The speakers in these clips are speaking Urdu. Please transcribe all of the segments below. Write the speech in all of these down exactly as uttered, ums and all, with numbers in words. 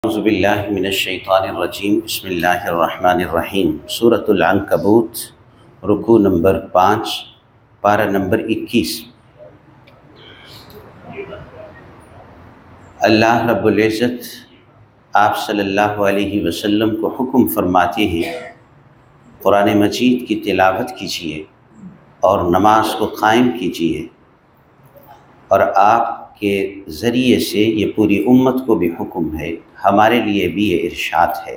اعوذ باللہ من الشیطان الرجیم بسم اللہ الرحمن الرحیم سورۃ العنکبوت رکوع نمبر پانچ پارہ نمبر اکیس۔ اللہ رب العزت آپ صلی اللہ علیہ وسلم کو حکم فرماتے ہیں قرآن مجید کی تلاوت کیجیے اور نماز کو قائم کیجیے، اور آپ کے ذریعے سے یہ پوری امت کو بھی حکم ہے، ہمارے لیے بھی یہ ارشاد ہے۔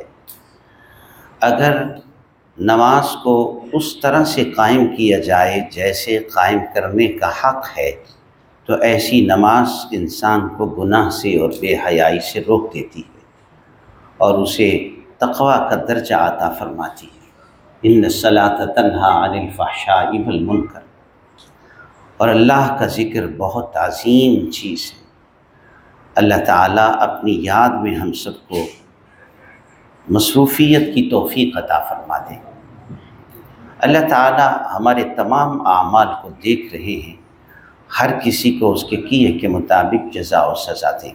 اگر نماز کو اس طرح سے قائم کیا جائے جیسے قائم کرنے کا حق ہے تو ایسی نماز انسان کو گناہ سے اور بے حیائی سے روک دیتی ہے اور اسے تقویٰ کا درجہ عطا فرماتی ہے۔ ان الصلاۃ تنہی عن الفحشاء والمنکر، اور اللہ کا ذکر بہت عظیم چیز ہے۔ اللہ تعالیٰ اپنی یاد میں ہم سب کو مصروفیت کی توفیق عطا فرما دیں۔ اللہ تعالیٰ ہمارے تمام اعمال کو دیکھ رہے ہیں، ہر کسی کو اس کے کیے کے مطابق جزا و سزا دیں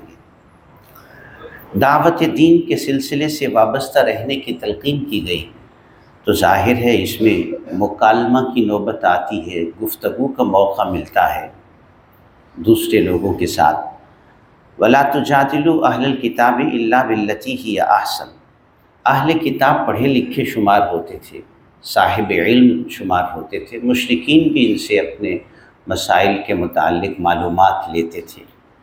گے۔ دعوت دین کے سلسلے سے وابستہ رہنے کی تلقین کی گئی تو ظاہر ہے اس میں مکالمہ کی نوبت آتی ہے، گفتگو کا موقع ملتا ہے دوسرے لوگوں کے ساتھ۔ وَلَا تُجَادِلُوا أَهْلَ الْكِتَابِ إِلَّا بِالَّتِي هِيَ أَحْسَنُ، اہل کتاب پڑھے لکھے شمار ہوتے تھے، صاحب علم شمار ہوتے تھے، مشرکین بھی ان سے اپنے مسائل کے متعلق معلومات لیتے تھے،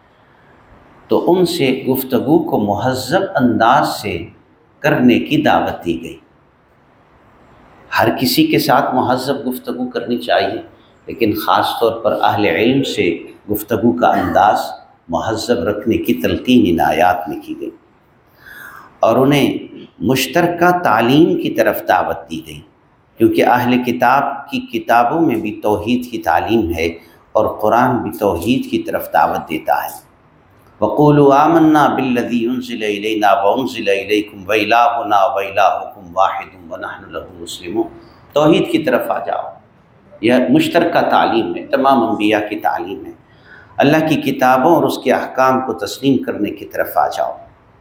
تو ان سے گفتگو کو مہذب انداز سے کرنے کی دعوت دی گئی۔ ہر کسی کے ساتھ مہذب گفتگو کرنی چاہیے، لیکن خاص طور پر اہل علم سے گفتگو کا انداز مہذب رکھنے کی تلقین ان آیات میں کی گئی، اور انہیں مشترکہ تعلیم کی طرف دعوت دی گئی، کیونکہ اہل کتاب کی کتابوں میں بھی توحید کی تعلیم ہے اور قرآن بھی توحید کی طرف دعوت دیتا ہے۔ وَقُولُوا آمَنَّا بِالَّذِي أُنزِلَ إِلَيْنَا وَأُنزِلَ إِلَيْكُمْ وَإِلَٰهُنَا وَإِلَٰهُكُمْ وَاحِدٌ وَنَحْنُ لَهُ مُسْلِمُونَ، توحید کی طرف آ جاؤ، یہ مشترکہ تعلیم ہے، تمام انبیاء کی تعلیم ہے، اللہ کی کتابوں اور اس کے احکام کو تسلیم کرنے کی طرف آ جاؤ۔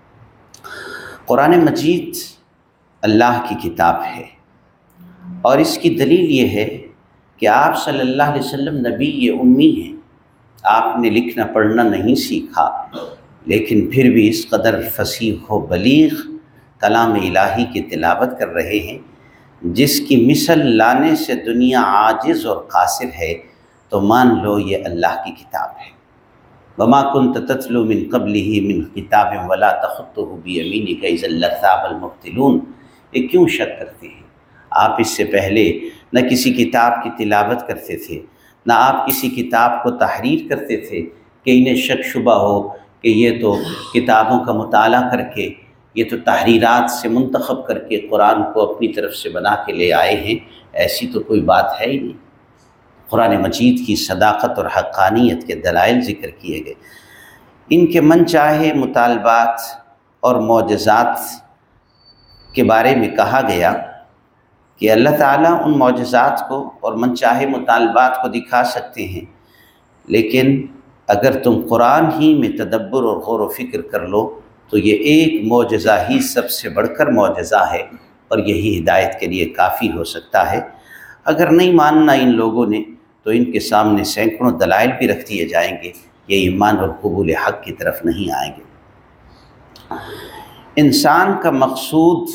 قرآن مجید اللہ کی کتاب ہے، اور اس کی دلیل یہ ہے کہ آپ صلی اللہ علیہ وسلم نبی امی ہیں، آپ نے لکھنا پڑھنا نہیں سیکھا، لیکن پھر بھی اس قدر فصیح و بلیغ کلام الہی کی تلاوت کر رہے ہیں جس کی مثل لانے سے دنیا عاجز اور قاصر ہے، تو مان لو یہ اللہ کی کتاب ہے۔ وَمَا كُنْتَ تَتْلُو مِن قَبْلِهِ مِن كِتَابٍ وَلَا تَخُطُّهُ بِيَمِينِكَ إِذًا لَّارْتَابَ الْمُبْطِلُونَ، یہ کیوں شک کرتے ہیں؟ آپ اس سے پہلے نہ کسی کتاب کی تلاوت کرتے تھے، نہ آپ کسی کتاب کو تحریر کرتے تھے کہ انہیں شک شبہ ہو کہ یہ تو کتابوں کا مطالعہ کر کے، یہ تو تحریرات سے منتخب کر کے قرآن کو اپنی طرف سے بنا کے لے آئے ہیں۔ ایسی تو کوئی بات ہے ہی نہیں۔ قرآن مجید کی صداقت اور حقانیت کے دلائل ذکر کیے گئے۔ ان کے من چاہے مطالبات اور معجزات کے بارے میں کہا گیا کہ اللہ تعالیٰ ان معجزات کو اور من چاہے مطالبات کو دکھا سکتے ہیں، لیکن اگر تم قرآن ہی میں تدبر اور غور و فکر کر لو تو یہ ایک معجزہ ہی سب سے بڑھ کر معجزہ ہے، اور یہی ہدایت کے لیے کافی ہو سکتا ہے۔ اگر نہیں ماننا ان لوگوں نے تو ان کے سامنے سینکڑوں دلائل بھی رکھ دیے جائیں گے، یہ ایمان اور قبول حق کی طرف نہیں آئیں گے۔ انسان کا مقصود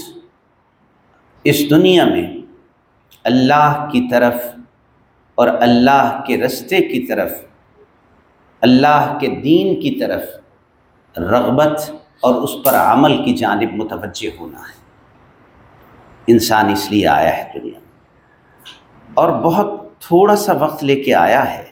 اس دنیا میں اللہ کی طرف اور اللہ کے رستے کی طرف، اللہ کے دین کی طرف رغبت اور اس پر عمل کی جانب متوجہ ہونا ہے۔ انسان اس لیے آیا ہے دنیا میں، اور بہت تھوڑا سا وقت لے کے آیا ہے۔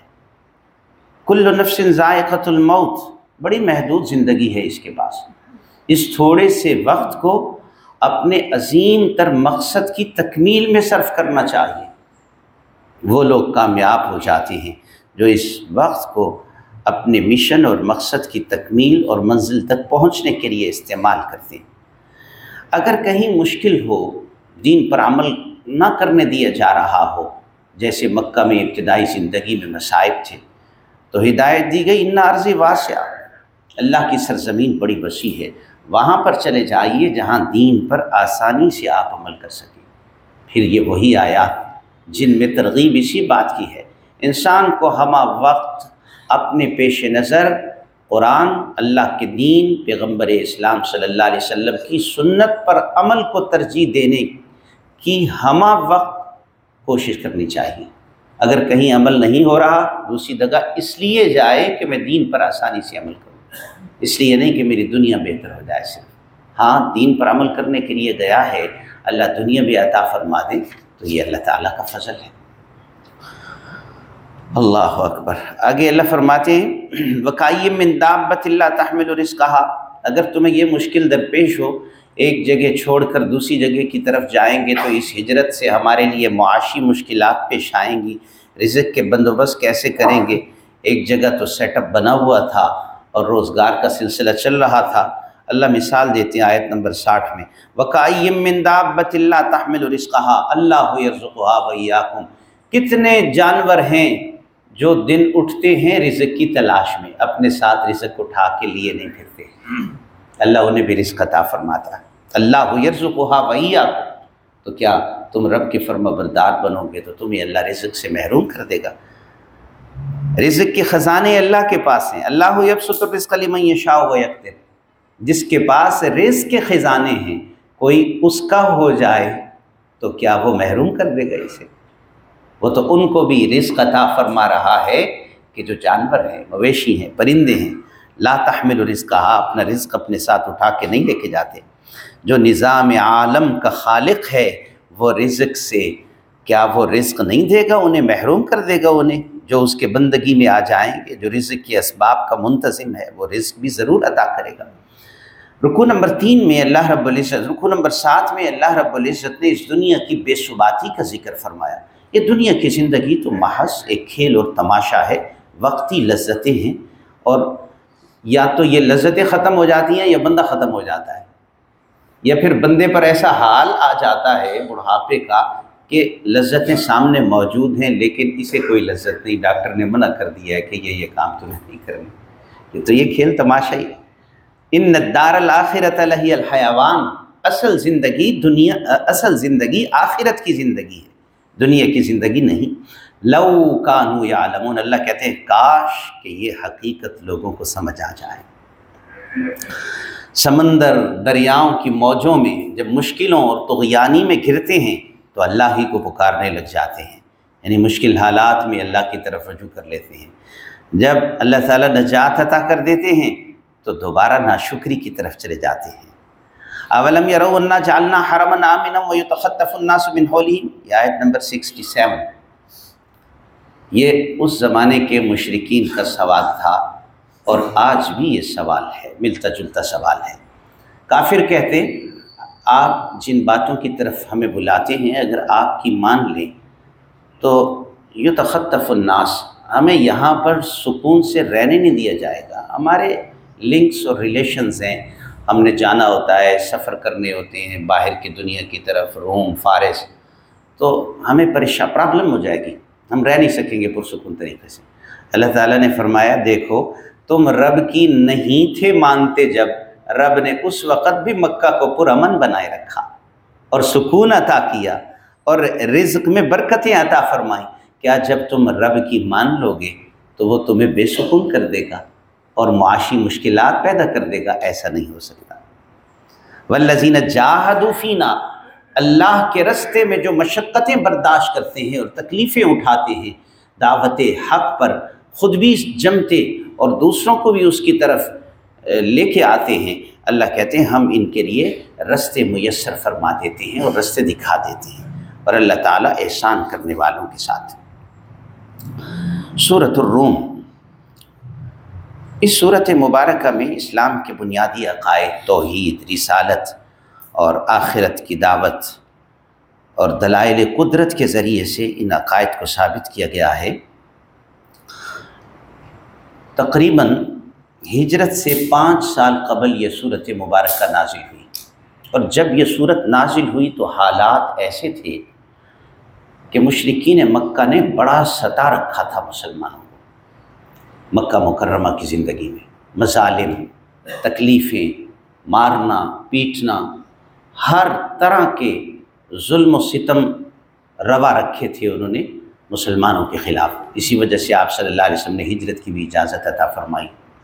کل نفس ذائقۃ الموت، بڑی محدود زندگی ہے اس کے پاس۔ اس تھوڑے سے وقت کو اپنے عظیم تر مقصد کی تکمیل میں صرف کرنا چاہیے۔ وہ لوگ کامیاب ہو جاتے ہیں جو اس وقت کو اپنے مشن اور مقصد کی تکمیل اور منزل تک پہنچنے کے لیے استعمال کرتے ہیں۔ اگر کہیں مشکل ہو، دین پر عمل نہ کرنے دیا جا رہا ہو، جیسے مکہ میں ابتدائی زندگی میں مصائب تھے، تو ہدایت دی گئی ان ارض واسعہ، اللہ کی سرزمین بڑی وسیع ہے، وہاں پر چلے جائیے جہاں دین پر آسانی سے آپ عمل کر سکیں۔ پھر یہ وہی آیات جن میں ترغیب اسی بات کی ہے، انسان کو ہمہ وقت اپنے پیش نظر قرآن، اللہ کے دین، پیغمبر اسلام صلی اللہ علیہ وسلم کی سنت پر عمل کو ترجیح دینے کی ہمہ وقت کوشش کرنی چاہیے۔ اگر کہیں عمل نہیں ہو رہا، دوسری جگہ اس لیے جائے کہ میں دین پر آسانی سے عمل کروں، اس لیے نہیں کہ میری دنیا بہتر ہو جائے صرف۔ ہاں، دین پر عمل کرنے کے لیے گیا ہے، اللہ دنیا بھی عطا فرما دے تو یہ اللہ تعالیٰ کا فضل ہے۔ اللہ اکبر۔ آگے اللہ فرماتے ہیں وَكَأَيٍّ مِّن دَابَّةٍ لَّا تَحْمِلُ رِزْقَهَا، اگر تمہیں یہ مشکل درپیش ہو، ایک جگہ چھوڑ کر دوسری جگہ کی طرف جائیں گے تو اس ہجرت سے ہمارے لیے معاشی مشکلات پیش آئیں گی، رزق کے بندوبست کیسے کریں گے؟ ایک جگہ تو سیٹ اپ بنا ہوا تھا اور روزگار کا سلسلہ چل رہا تھا۔ اللہ مثال دیتے ہیں آیت نمبر ساٹھ میں، وَكَأَيٍّ مِّن دَابَّةٍ لَّا تَحْمِلُ رِزْقَهَا اللَّهُ يَرْزُقُهَا وَإِيَّاكُمْ، کتنے جانور ہیں جو دن اٹھتے ہیں رزق کی تلاش میں، اپنے ساتھ رزق اٹھا کے لیے نہیں پھرتے، اللہ انہیں بھی رزق عطا فرماتا ہے۔ اللہ یرزقها وإیاکم، تو کیا تم رب کے فرما بردار بنو گے تو تمہیں اللہ رزق سے محروم کر دے گا؟ رزق کے خزانے اللہ کے پاس ہیں۔ اللہ یبسط الرزق لمن یشاء ویقدر، جس کے پاس رزق کے خزانے ہیں کوئی اس کا ہو جائے تو کیا وہ محروم کر دے گا اسے؟ وہ تو ان کو بھی رزق عطا فرما رہا ہے کہ جو جانور ہیں، مویشی ہیں، پرندے ہیں، لا تحمل رزقها، اپنا رزق اپنے ساتھ اٹھا کے نہیں لے کے جاتے۔ جو نظام عالم کا خالق ہے وہ رزق سے کیا وہ رزق نہیں دے گا انہیں، محروم کر دے گا انہیں؟ جو اس کے بندگی میں آ جائیں گے، جو رزق کے اسباب کا منتظم ہے، وہ رزق بھی ضرور عطا کرے گا۔ رکوع نمبر تین میں اللہ رب العزت، رکوع نمبر سات میں اللہ رب العزت نے اس دنیا کی بے ثباتی کا ذکر فرمایا۔ یہ دنیا کی زندگی تو محض ایک کھیل اور تماشا ہے، وقتی لذتیں ہیں، اور یا تو یہ لذتیں ختم ہو جاتی ہیں یا بندہ ختم ہو جاتا ہے، یا پھر بندے پر ایسا حال آ جاتا ہے بڑھاپے کا کہ لذتیں سامنے موجود ہیں لیکن اسے کوئی لذت نہیں، ڈاکٹر نے منع کر دیا ہے کہ یہ یہ کام تمہیں نہیں کرنا، تو یہ کھیل تماشا ہی ہے۔ ان الدار الآخرۃ لہی الحیوان، اصل زندگی دنیا، اصل زندگی آخرت کی زندگی ہے، دنیا کی زندگی نہیں۔ لو کانوا یعلمون، اللہ کہتے ہیں کاش کہ یہ حقیقت لوگوں کو سمجھ آ جائے۔ سمندر دریاؤں کی موجوں میں جب مشکلوں اور طغیانی میں گھرتے ہیں تو اللہ ہی کو پکارنے لگ جاتے ہیں، یعنی مشکل حالات میں اللہ کی طرف رجوع کر لیتے ہیں۔ جب اللہ تعالیٰ نجات عطا کر دیتے ہیں تو دوبارہ ناشکری کی طرف چلے جاتے ہیں۔ اولم یروا انا جعلنا حرما آمنا ویتخطف الناس من حولہم، یہ آیت نمبر سکسٹی سیون۔ یہ اس زمانے کے مشرکین کا سوال تھا اور آج بھی یہ سوال ہے، ملتا جلتا سوال ہے۔ کافر کہتے آپ جن باتوں کی طرف ہمیں بلاتے ہیں اگر آپ کی مان لیں تو یتخطف الناس، ہمیں یہاں پر سکون سے رہنے نہیں دیا جائے گا، ہمارے لنکس اور ریلیشنز ہیں، ہم نے جانا ہوتا ہے، سفر کرنے ہوتے ہیں باہر کی دنیا کی طرف، روم، فارس، تو ہمیں پریشان پرابلم ہو جائے گی، ہم رہ نہیں سکیں گے پرسکون طریقے سے۔ اللہ تعالیٰ نے فرمایا دیکھو تم رب کی نہیں تھے مانتے، جب رب نے اس وقت بھی مکہ کو پرامن بنائے رکھا اور سکون عطا کیا اور رزق میں برکتیں عطا فرمائیں، کیا جب تم رب کی مان لو گے تو وہ تمہیں بے سکون کر دے گا اور معاشی مشکلات پیدا کر دے گا؟ ایسا نہیں ہو سکتا۔ والذین جاہدوا فینا، اللہ کے رستے میں جو مشقتیں برداشت کرتے ہیں اور تکلیفیں اٹھاتے ہیں، دعوت حق پر خود بھی جمتے اور دوسروں کو بھی اس کی طرف لے کے آتے ہیں، اللہ کہتے ہیں ہم ان کے لیے رستے میسر فرما دیتے ہیں اور رستے دکھا دیتے ہیں، اور اللہ تعالیٰ احسان کرنے والوں کے ساتھ۔ سورۃ الروم، اس سورۃ مبارکہ میں اسلام کے بنیادی عقائد، توحید، رسالت اور آخرت کی دعوت اور دلائل قدرت کے ذریعے سے ان عقائد کو ثابت کیا گیا ہے۔ تقریباً ہجرت سے پانچ سال قبل یہ سورۃ مبارکہ نازل ہوئی، اور جب یہ سورت نازل ہوئی تو حالات ایسے تھے کہ مشرکین مکہ نے بڑا ستا رکھا تھا مسلمانوں کو، مکہ مکرمہ کی زندگی میں مظالم، تکلیفیں، مارنا پیٹنا، ہر طرح کے ظلم و ستم روا رکھے تھے انہوں نے مسلمانوں کے خلاف۔ اسی وجہ سے آپ صلی اللہ علیہ وسلم نے ہجرت کی بھی اجازت عطا فرمائی۔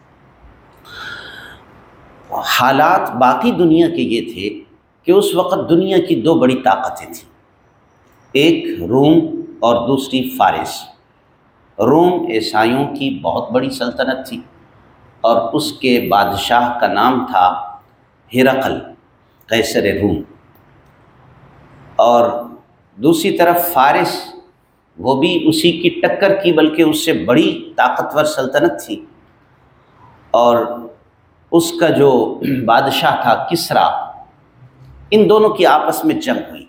حالات باقی دنیا کے یہ تھے کہ اس وقت دنیا کی دو بڑی طاقتیں تھیں، ایک روم اور دوسری فارس۔ روم عیسائیوں کی بہت بڑی سلطنت تھی اور اس کے بادشاہ کا نام تھا ہرقل قیصر روم، اور دوسری طرف فارس وہ بھی اسی کی ٹکر کی بلکہ اس سے بڑی طاقتور سلطنت تھی، اور اس کا جو بادشاہ تھا کسریٰ۔ ان دونوں کی آپس میں جنگ ہوئی۔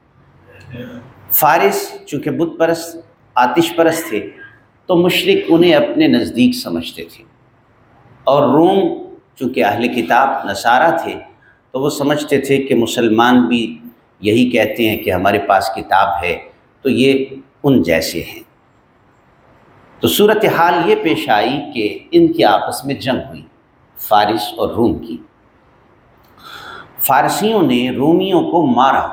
فارس چونکہ بت پرست آتش پرست تھے تو مشرک انہیں اپنے نزدیک سمجھتے تھے، اور روم چونکہ اہل کتاب نصارہ تھے تو وہ سمجھتے تھے کہ مسلمان بھی یہی کہتے ہیں کہ ہمارے پاس کتاب ہے تو یہ ان جیسے ہیں۔ تو صورتحال یہ پیش آئی کہ ان کی آپس میں جنگ ہوئی، فارس اور روم کی۔ فارسیوں نے رومیوں کو مارا،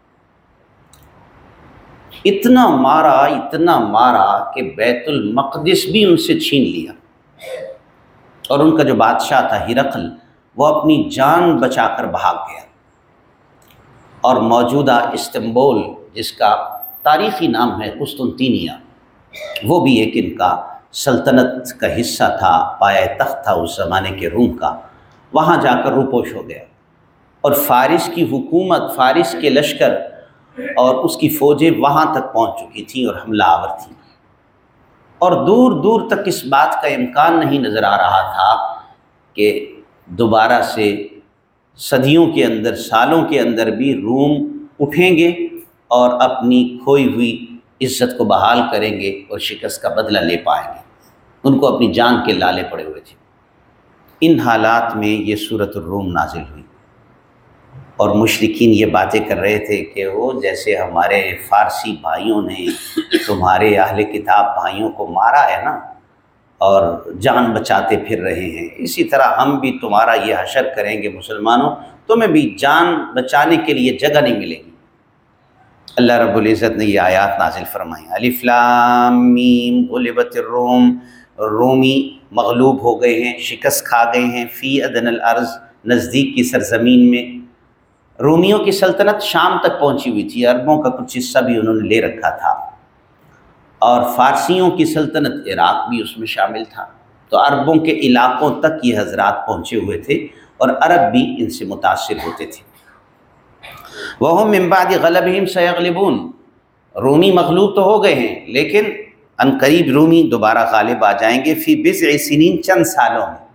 اتنا مارا اتنا مارا کہ بیت المقدس بھی ان سے چھین لیا، اور ان کا جو بادشاہ تھا ہرقل وہ اپنی جان بچا کر بھاگ گیا، اور موجودہ استنبول جس کا تاریخی نام ہے قسطنطینیہ، وہ بھی ایک ان کا سلطنت کا حصہ تھا، پایہ تخت تھا اس زمانے کے روم کا، وہاں جا کر روپوش ہو گیا۔ اور فارس کی حکومت، فارس کے لشکر اور اس کی فوجیں وہاں تک پہنچ چکی تھیں اور حملہ آور تھیں، اور دور دور تک اس بات کا امکان نہیں نظر آ رہا تھا کہ دوبارہ سے صدیوں کے اندر، سالوں کے اندر بھی روم اٹھیں گے اور اپنی کھوئی ہوئی عزت کو بحال کریں گے اور شکست کا بدلہ لے پائیں گے۔ ان کو اپنی جان کے لالے پڑے ہوئے تھے۔ ان حالات میں یہ سورۃ الروم نازل ہوئی، اور مشرکین یہ باتیں کر رہے تھے کہ وہ جیسے ہمارے فارسی بھائیوں نے تمہارے اہل کتاب بھائیوں کو مارا ہے نا اور جان بچاتے پھر رہے ہیں، اسی طرح ہم بھی تمہارا یہ حشر کریں گے مسلمانوں، تمہیں بھی جان بچانے کے لیے جگہ نہیں ملے گی۔ اللہ رب العزت نے یہ آیات نازل فرمائی، الف لام میم غلبت الروم، رومی مغلوب ہو گئے ہیں، شکست کھا گئے ہیں، فی ادنی الارض، نزدیک کی سرزمین میں۔ رومیوں کی سلطنت شام تک پہنچی ہوئی تھی، عربوں کا کچھ حصہ بھی انہوں نے لے رکھا تھا، اور فارسیوں کی سلطنت عراق بھی اس میں شامل تھا، تو عربوں کے علاقوں تک یہ حضرات پہنچے ہوئے تھے اور عرب بھی ان سے متاثر ہوتے تھے۔ وَهُمْ مِنْ بَعْدِ غَلَبِهِمْ سَيَغْلِبُونَ، رومی مغلوب تو ہو گئے ہیں لیکن ان قریب رومی دوبارہ غالب آ جائیں گے، فی بضع سنین، چند سالوں میں۔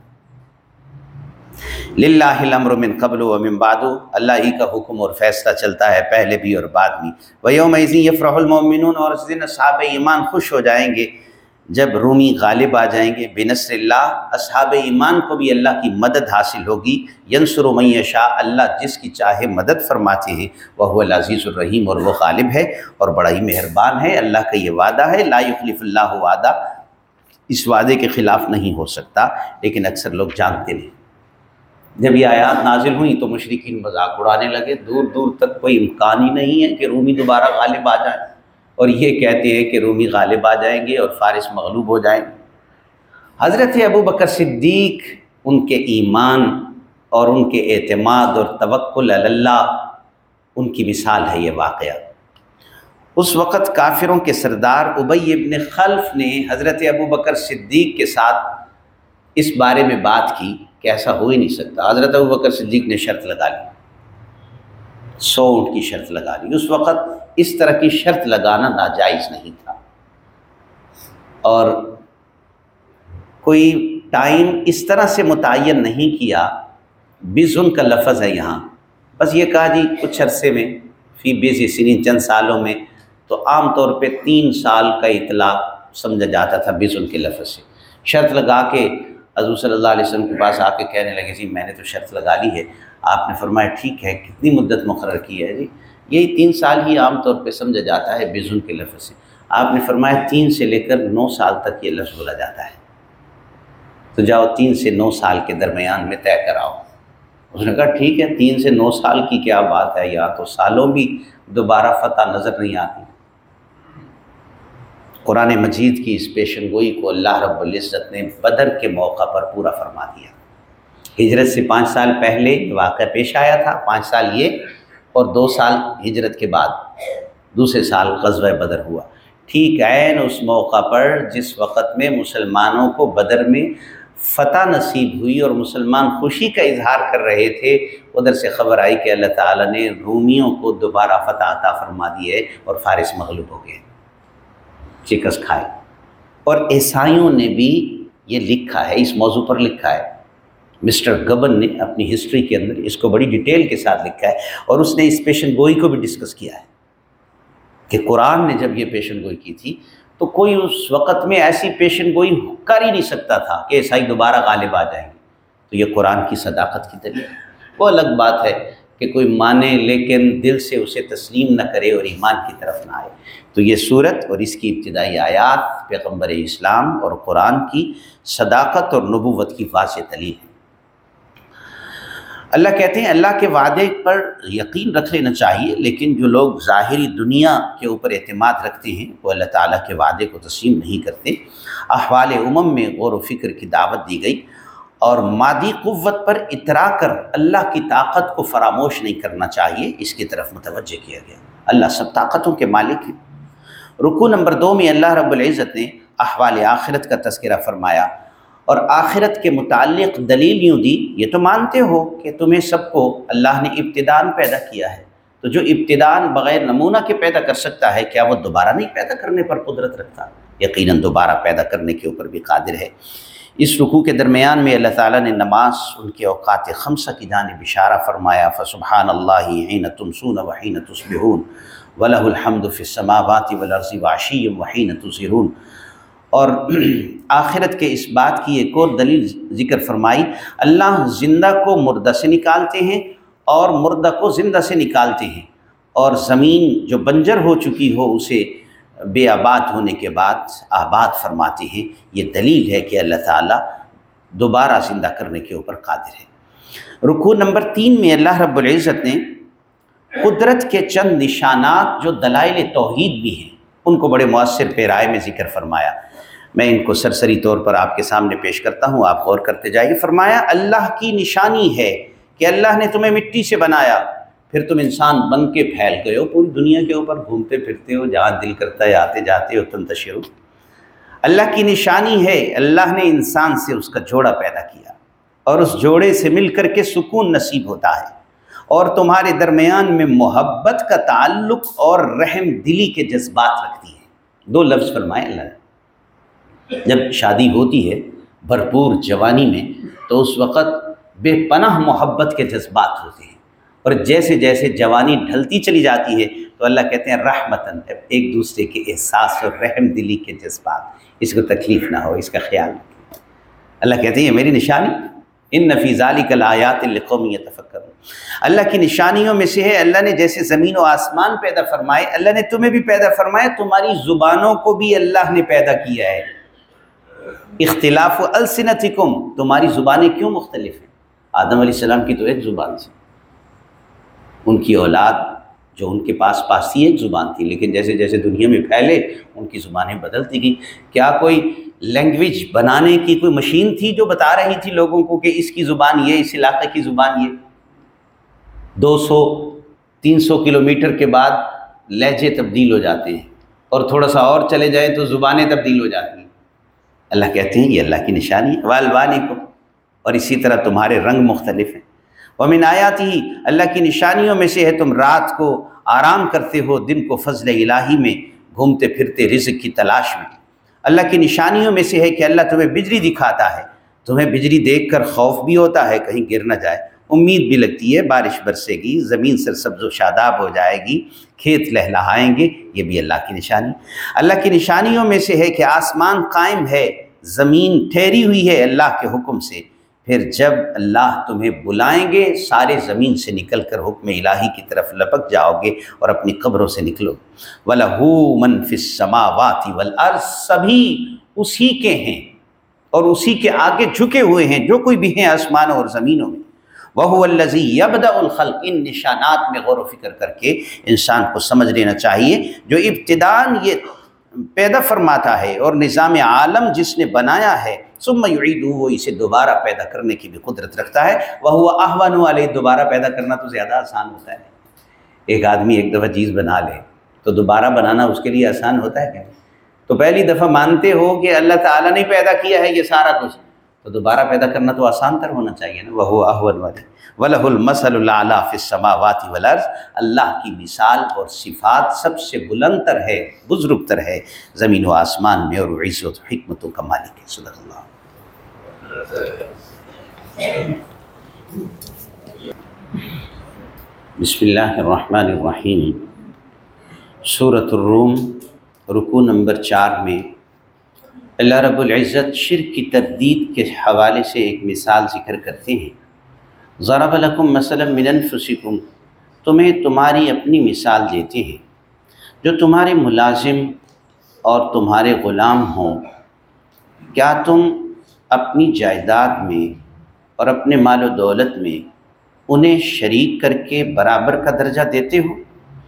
للہ الامر من قبل ومن بعد، اللہ ہی کا حکم اور فیصلہ چلتا ہے پہلے بھی اور بعد میں۔ وَيَوْمَئِذٍ يَفْرَحُ الْمُؤْمِنُونَ، اور اس دن اصحاب ایمان خوش ہو جائیں گے جب رومی غالب آ جائیں گے۔ بنصر اللہ، اصحاب ایمان کو بھی اللہ کی مدد حاصل ہوگی۔ ینصر من یشاء، اللہ جس کی چاہے مدد فرماتے ہیں۔ وَهُوَ الْعَزِيزُ الرَّحِيمُ، اور وہ غالب ہے اور بڑا ہی مہربان ہے۔ اللہ کا یہ وعدہ ہے، لا یخلف اللہ وعدہ، اس وعدے کے خلاف نہیں ہو سکتا، لیکن اکثر لوگ جانتے نہیں۔ جب یہ آیات نازل ہوئیں تو مشرکین مذاق اڑانے لگے، دور دور تک کوئی امکان ہی نہیں ہے کہ رومی دوبارہ غالب آ جائیں، اور یہ کہتے ہیں کہ رومی غالب آ جائیں گے اور فارس مغلوب ہو جائیں گے۔ حضرت ابو بکر صدیق، ان کے ایمان اور ان کے اعتماد اور توکل علی اللہ، ان کی مثال ہے یہ واقعہ۔ اس وقت کافروں کے سردار ابی ابن خلف نے حضرت ابو بکر صدیق کے ساتھ اس بارے میں بات کی کہ ایسا ہو ہی نہیں سکتا۔ حضرت ابو بکر صدیق نے شرط لگا لی، سو اونٹ کی شرط لگا لی۔ اس وقت اس طرح کی شرط لگانا ناجائز نہیں تھا، اور کوئی ٹائم اس طرح سے متعین نہیں کیا۔ بزن کا لفظ ہے یہاں، بس یہ کہا جی کچھ عرصے میں، فی بضع سنین، چند سالوں میں، تو عام طور پہ تین سال کا اطلاق سمجھا جاتا تھا بزن کے لفظ سے۔ شرط لگا کے حضور صلی اللہ علیہ وسلم کے پاس آ کے کہنے لگے جی میں نے تو شرط لگا لی ہے۔ آپ نے فرمایا ٹھیک ہے، کتنی مدت مقرر کی ہے؟ جی یہی تین سال ہی عام طور پہ سمجھا جاتا ہے بزن کے لفظ سے۔ آپ نے فرمایا تین سے لے کر نو سال تک یہ لفظ بولا جاتا ہے، تو جاؤ تین سے نو سال کے درمیان میں طے کراؤ۔ اس نے کہا ٹھیک ہے، تین سے نو سال کی کیا بات ہے، یہاں تو سالوں بھی دوبارہ فتح نظر نہیں آتی۔ قرآن مجید کی اس پیشن گوئی کو اللہ رب العزت نے بدر کے موقع پر پورا فرما دیا۔ ہجرت سے پانچ سال پہلے واقعہ پیش آیا تھا، پانچ سال یہ اور دو سال ہجرت کے بعد دوسرے سال غزوہ بدر ہوا۔ ٹھیک عین اس موقع پر جس وقت میں مسلمانوں کو بدر میں فتح نصیب ہوئی اور مسلمان خوشی کا اظہار کر رہے تھے، ادھر سے خبر آئی کہ اللہ تعالیٰ نے رومیوں کو دوبارہ فتح عطا فرما دی ہے اور فارس مغلوب ہو گئے، شکست کھائے۔ اور عیسائیوں نے بھی یہ لکھا ہے، اس موضوع پر لکھا ہے، مسٹر گبن نے اپنی ہسٹری کے اندر اس کو بڑی ڈیٹیل کے ساتھ لکھا ہے، اور اس نے اس پیشن گوئی کو بھی ڈسکس کیا ہے کہ قرآن نے جب یہ پیشن گوئی کی تھی تو کوئی اس وقت میں ایسی پیشن گوئی کر ہی نہیں سکتا تھا کہ عیسائی دوبارہ غالب آ جائیں گے۔ تو یہ قرآن کی صداقت کی دلیل ہے۔ وہ الگ بات ہے کہ کوئی مانے لیکن دل سے اسے تسلیم نہ کرے اور ایمان کی طرف نہ آئے۔ تو یہ صورت اور اس کی ابتدائی آیات پیغمبر اسلام اور قرآن کی صداقت اور نبوت کی واضح دلیل ہے۔ اللہ کہتے ہیں اللہ کے وعدے پر یقین رکھ لینا چاہیے، لیکن جو لوگ ظاہری دنیا کے اوپر اعتماد رکھتے ہیں وہ اللہ تعالیٰ کے وعدے کو تسلیم نہیں کرتے۔ احوال امم میں غور و فکر کی دعوت دی گئی اور مادی قوت پر اترا کر اللہ کی طاقت کو فراموش نہیں کرنا چاہیے، اس کی طرف متوجہ کیا گیا۔ اللہ سب طاقتوں کے مالک ہیں۔ رکوع نمبر دو میں اللہ رب العزت نے احوال آخرت کا تذکرہ فرمایا اور آخرت کے متعلق دلیل یوں دی، یہ تو مانتے ہو کہ تمہیں سب کو اللہ نے ابتداءً پیدا کیا ہے، تو جو ابتداءً بغیر نمونہ کے پیدا کر سکتا ہے کیا وہ دوبارہ نہیں پیدا کرنے پر قدرت رکھتا؟ یقیناً دوبارہ پیدا کرنے کے اوپر بھی قادر ہے۔ اس رکوع کے درمیان میں اللہ تعالیٰ نے نماز، ان کے اوقات خمسہ کی جانب اشارہ فرمایا، فسبحان اللہ حین تمسون وحین تصبحون وَلَهُ الْحَمْدُ فِي السَّمَاوَاتِ وَالْأَرْضِ وَعَشِيًّا وَحِينَ تُظْهِرُونَ۔ اور آخرت کے اس بات کی ایک اور دلیل ذکر فرمائی، اللہ زندہ کو مردہ سے نکالتے ہیں اور مردہ کو زندہ سے نکالتے ہیں، اور زمین جو بنجر ہو چکی ہو اسے بے آباد ہونے کے بعد آباد فرماتے ہیں۔ یہ دلیل ہے کہ اللہ تعالیٰ دوبارہ زندہ کرنے کے اوپر قادر ہے۔ رکوع نمبر تین میں اللہ رب العزت نے قدرت کے چند نشانات جو دلائل توحید بھی ہیں ان کو بڑے مؤثر پیرائے میں ذکر فرمایا۔ میں ان کو سرسری طور پر آپ کے سامنے پیش کرتا ہوں، آپ غور کرتے جائیے۔ فرمایا اللہ کی نشانی ہے کہ اللہ نے تمہیں مٹی سے بنایا، پھر تم انسان بن کے پھیل گئے ہو، پوری دنیا کے اوپر گھومتے پھرتے ہو، جہاں دل کرتا ہے آتے جاتے ہو، تنتشر ہو۔ اللہ کی نشانی ہے اللہ نے انسان سے اس کا جوڑا پیدا کیا اور اس جوڑے سے مل کر کے سکون نصیب ہوتا ہے، اور تمہارے درمیان میں محبت کا تعلق اور رحم دلی کے جذبات رکھتی ہے۔ دو لفظ فرمائے اللہ نے۔ جب شادی ہوتی ہے بھرپور جوانی میں تو اس وقت بے پناہ محبت کے جذبات ہوتے ہیں، اور جیسے جیسے جوانی ڈھلتی چلی جاتی ہے تو اللہ کہتے ہیں رحمتاً، ایک دوسرے کے احساس اور رحم دلی کے جذبات، اس کو تکلیف نہ ہو، اس کا خیال رکھیں۔ اللہ کہتے ہیں یہ میری نشانی، ان فی ذلک لآیات لقوم یتفکرون۔ اللہ کی نشانیوں میں سے ہے اللہ نے جیسے زمین و آسمان پیدا فرمائے، اللہ نے تمہیں بھی پیدا فرمایا، تمہاری زبانوں کو بھی اللہ نے پیدا کیا ہے۔ اختلاف السنتکم، تمہاری زبانیں کیوں مختلف ہیں؟ آدم علیہ السلام کی تو ایک زبان تھی، ان کی اولاد جو ان کے پاس پاس تھی ایک زبان تھی، لیکن جیسے جیسے دنیا میں پھیلے ان کی زبانیں بدلتی گئیں۔ کیا کوئی لینگویج بنانے کی کوئی مشین تھی جو بتا رہی تھی لوگوں کو کہ اس کی زبان یہ، اس علاقے کی زبان یہ؟ دو سو تین سو کلومیٹر کے بعد لہجے تبدیل ہو جاتے ہیں، اور تھوڑا سا اور چلے جائیں تو زبانیں تبدیل ہو جاتی ہیں۔ اللہ کہتے ہیں یہ اللہ کی نشانی ہے، وَأَلْوَانِكُمْ، اور اسی طرح تمہارے رنگ مختلف ہیں۔ وَمِنْ آیَاتِهِ، اللہ کی نشانیوں میں سے ہے تم رات کو آرام کرتے ہو، دن کو فضل الہی میں گھومتے پھرتے رزق کی تلاش میں۔ اللہ کی نشانیوں میں سے ہے کہ اللہ تمہیں بجلی دکھاتا ہے، تمہیں بجلی دیکھ کر خوف بھی ہوتا ہے کہیں گر نہ جائے، امید بھی لگتی ہے بارش برسے گی، زمین سرسبز و شاداب ہو جائے گی، کھیت لہلہائیں گے، یہ بھی اللہ کی نشانی۔ اللہ کی نشانیوں میں سے ہے کہ آسمان قائم ہے، زمین ٹھہری ہوئی ہے اللہ کے حکم سے، پھر جب اللہ تمہیں بلائیں گے سارے زمین سے نکل کر حکم الہی کی طرف لپک جاؤ گے اور اپنی قبروں سے نکلو۔ وَلَهُ مَن فِي السَّمَاوَاتِ وَالْأَرْضِ، سبھی اسی کے ہیں اور اسی کے آگے جھکے ہوئے ہیں جو کوئی بھی ہیں آسمانوں اور زمینوں میں۔ وَهُوَ الَّذِي يَبْدَأُ الْخَلْقِ، ان نشانات میں غور و فکر کر کے انسان کو سمجھ لینا چاہیے جو ابتداءً یہ پیدا فرماتا ہے اور نظام عالم جس نے بنایا ہے، ثم یعیدہ، وہ اسے دوبارہ پیدا کرنے کی بھی قدرت رکھتا ہے، وَهُوَ أَهْوَنُ عَلَيْهِ، دوبارہ پیدا کرنا تو زیادہ آسان ہوتا ہے۔ ایک آدمی ایک دفعہ چیز بنا لے تو دوبارہ بنانا اس کے لیے آسان ہوتا ہے کیا؟ تو پہلی دفعہ مانتے ہو کہ اللہ تعالیٰ نے پیدا کیا ہے یہ سارا کچھ، تو دوبارہ پیدا کرنا تو آسان تر ہونا چاہیے نا۔ وَهُوَ أَهْوَنُ عَلَيْهِ وَلَهُ الْمَثَلُ الْأَعْلَىٰ فِي السَّمَاوَاتِ وَالْأَرْضِ، اللہ کی مثال اور صفات سب سے بلند تر ہے، بزرگ تر ہے زمین و آسمان میں، اور عزت و حکمت و کمال کے۔ صدق اللہ۔ بسم اللہ الرحمن الرحیم۔ سورۃ الروم رکوع نمبر چار میں اللہ رب العزت شرک کی تردید کے حوالے سے ایک مثال ذکر کرتے ہیں۔ ضرب لکم مثلا من انفسکم، تمہیں تمہاری اپنی مثال دیتے ہیں، جو تمہارے ملازم اور تمہارے غلام ہوں، کیا تم اپنی جائیداد میں اور اپنے مال و دولت میں انہیں شریک کر کے برابر کا درجہ دیتے ہو؟